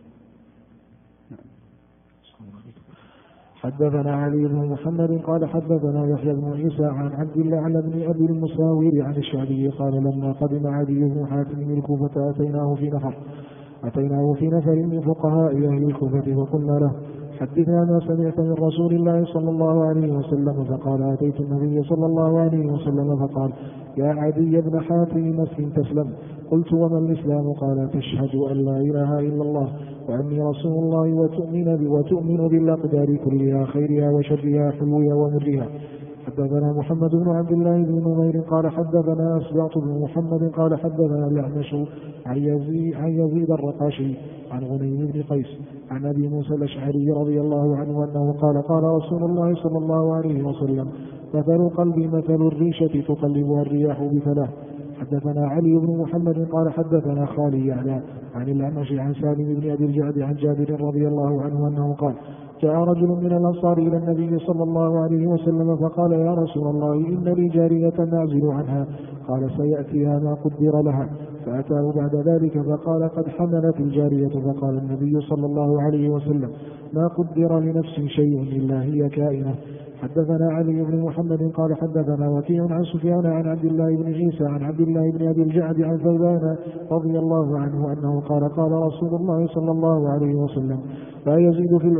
حدثنا علي بن محمد قال حدثنا يحيى بن عيسى عن عبد الله عن ابن أبي المساور عن الشعبي قال لما قدم عدي بن حاتم من الكوفة أتيناه في نفر من فقهاء أهل الكوفة فقلنا له حدثنا ما سمعت من رسول الله صلى الله عليه وسلم. فقال أتيت النبي صلى الله عليه وسلم فقال يا عدي بن حاتم مسلم تسلم. قلت وما الإسلام؟ قال تشهد أن لا إله إلا الله وأني رسول الله وتؤمن بالأقدار كلها خيرها وشرها حلوها ومرها. حدثنا محمد بن عبد الله بن نمير قال حدثنا أسباط بن محمد قال حدثنا الأعمش عن يزيد الرقاشي عن غنيم بن قيس عن أبي موسى الأشعري رضي الله عنه أنه قال رسول الله صلى الله عليه وسلم مثل قلبي مثل الريشة تقلبها الرياح بفلاه. حدثنا علي بن محمد قال حدثنا خالي يعلى عن الأعمش عن سالم بن أبي الجعد عن جابر رضي الله عنه أنه قال جاء رجل من الأنصار إلى النبي صلى الله عليه وسلم فقال يا رسول الله إن لي جارية نعزل عنها. قال سيأتيها ما قدر لها. فأتاه بعد ذلك فقال قد حملت الجارية. فقال النبي صلى الله عليه وسلم ما قدر لنفس شيء إلا هي كائنة. حدثنا علي بن محمد قال حدثنا وكيع عن سفيان عن عبد الله بن عيسى عن عبد الله بن أبي الجعد عن ثوبان رضي الله عنه أنه قال قال رسول الله صلى الله عليه وسلم لا يزيد في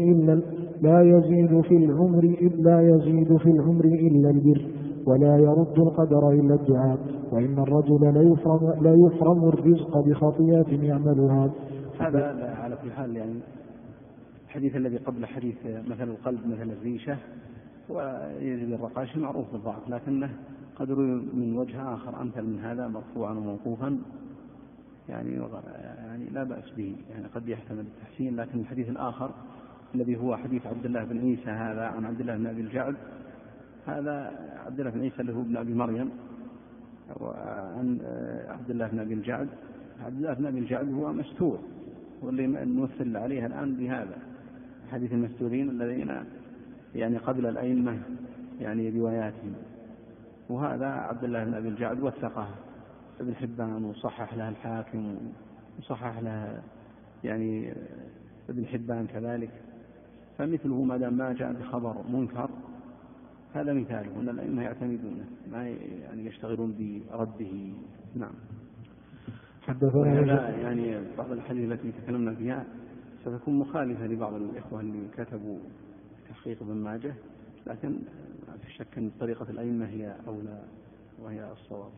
العمر إلا البر ولا يرد القدر إلا الدعاء وإن الرجل لا يحرم الرزق بخطيئات يعملها. هذا على كل حال يعني الحديث الذي قبل حديث مثل القلب مثل الريشة ويزيد الرقاشي معروف بالضعف، لكنه قد روي من وجه آخر أمثل من هذا مرفوعا وموقوفا يعني لا بأس به، يعني قد يحتمل التحسين. لكن الحديث الآخر الذي هو حديث عبد الله بن عيسى هذا عن عبد الله بن أبي الجعد، هذا عبد الله بن عيسى اللي هو ابن أبي مريم، وعن عبد الله بن أبي الجعد. عبد الله بن أبي الجعد هو مستور، واللي نمثل عليه الآن بهذا حديث المستورين الذين يعني قبل الأئمة يعني رواياتهم. وهذا عبد الله بن أبي الجعد وثقه ابن حبان وصحح له الحاكم وصحح له يعني ابن حبان كذلك، فمثله ما دام ما جاء بخبر منكر هذا مثاله أن الأئمة يعتمدونه ما يعني يشتغلون برده. نعم. حدثنا يعني بعض الحديث التي تكلمنا فيها ستكون مخالفة لبعض الإخوة اللي كتبوا تحقيق ابن ماجه، لكن ما في شك أن طريقة الأئمة هي أولى وهي الصواب.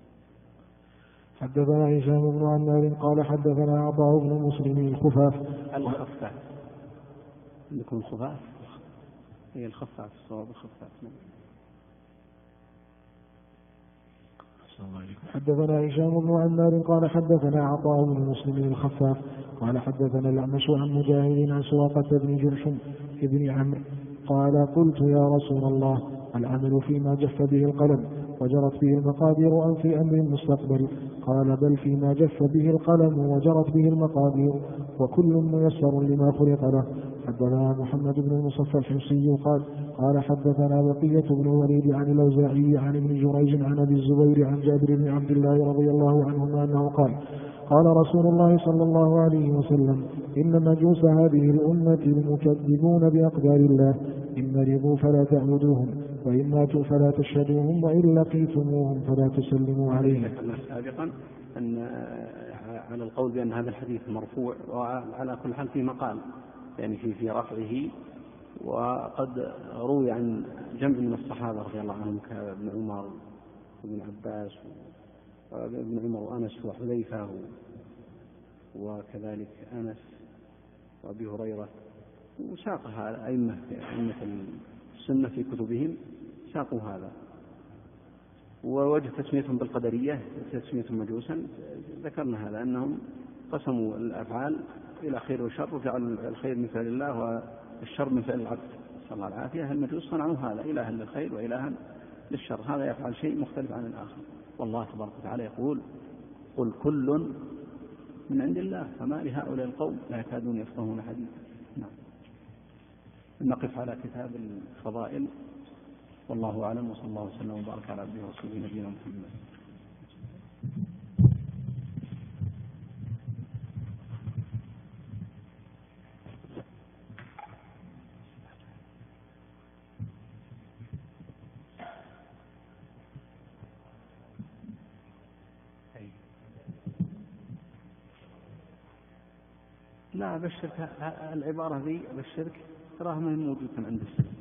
حدثنا هشام بن عمار قال حدثنا عطاء بن مسلم الخفاف. الخفاف عندكم الخفاف هي الخفاف، الصواب الخفاف. حدثنا هشام بن عمار قال حدثنا عطاء بن مسلم الخفاف قال حدثنا الأعمش عن مجاهد عن سواقة بن جرشم بن عمرو قال قلت يا رسول الله العمل فيما جف به القلم وجرت به المقادير أم في أمر المستقبل؟ قال بل فيما جف به القلم وجرت به المقادير وكل ميسر لما خلق له. حدثنا محمد بن المصفى الحمصي قال حدثنا بقية بن الوليد عن الأوزاعي عن ابن جريج عن أبي الزبير عن جابر بن عبد الله رضي الله عنهما أنه قال رسول الله صلى الله عليه وسلم إن مجوس هذه الأمة المكذبون بأقدار الله إن مرضوا فلا تعودوهم وإن ماتوا فلا تشهدوهم وإن لقيتموهم فلا تسلموا عليهم. سابقا أن على القول بأن هذا الحديث مرفوع، وعلى كل حال في مقال يعني في رفعه، وقد روي عن جمع من الصحابة رضي الله عنهم كابن عمر وابن عباس وابن عمر وأنس وحذيفة وكذلك أنس وأبي هريرة، وساقها أئمة السنة في كتبهم ساقوا هذا. ووجه تسميتهم بالقدرية تسميتهم مجوسا ذكرنا هذا، أنهم قسموا الأفعال إلى خير وشر وجعلوا الخير من فعل الله والشر من فعل العبد صلى الله العافية. المجوس صنعوا هذا إلها للخير وإلها للشر، هذا يفعل شيء مختلف عن الآخر. والله تبارك وتعالى يقول قل كل من عند الله فما لهؤلاء القوم لا يكادون يفقهون حديثا. نعم. نقف على كتاب الفضائل والله أعلم، وصلى الله وسلم وبارك على عبده ورسوله نبينا محمد. لا بالشرك، العبارة ذي بالشرك تراها ما هي موجودة عند السلف.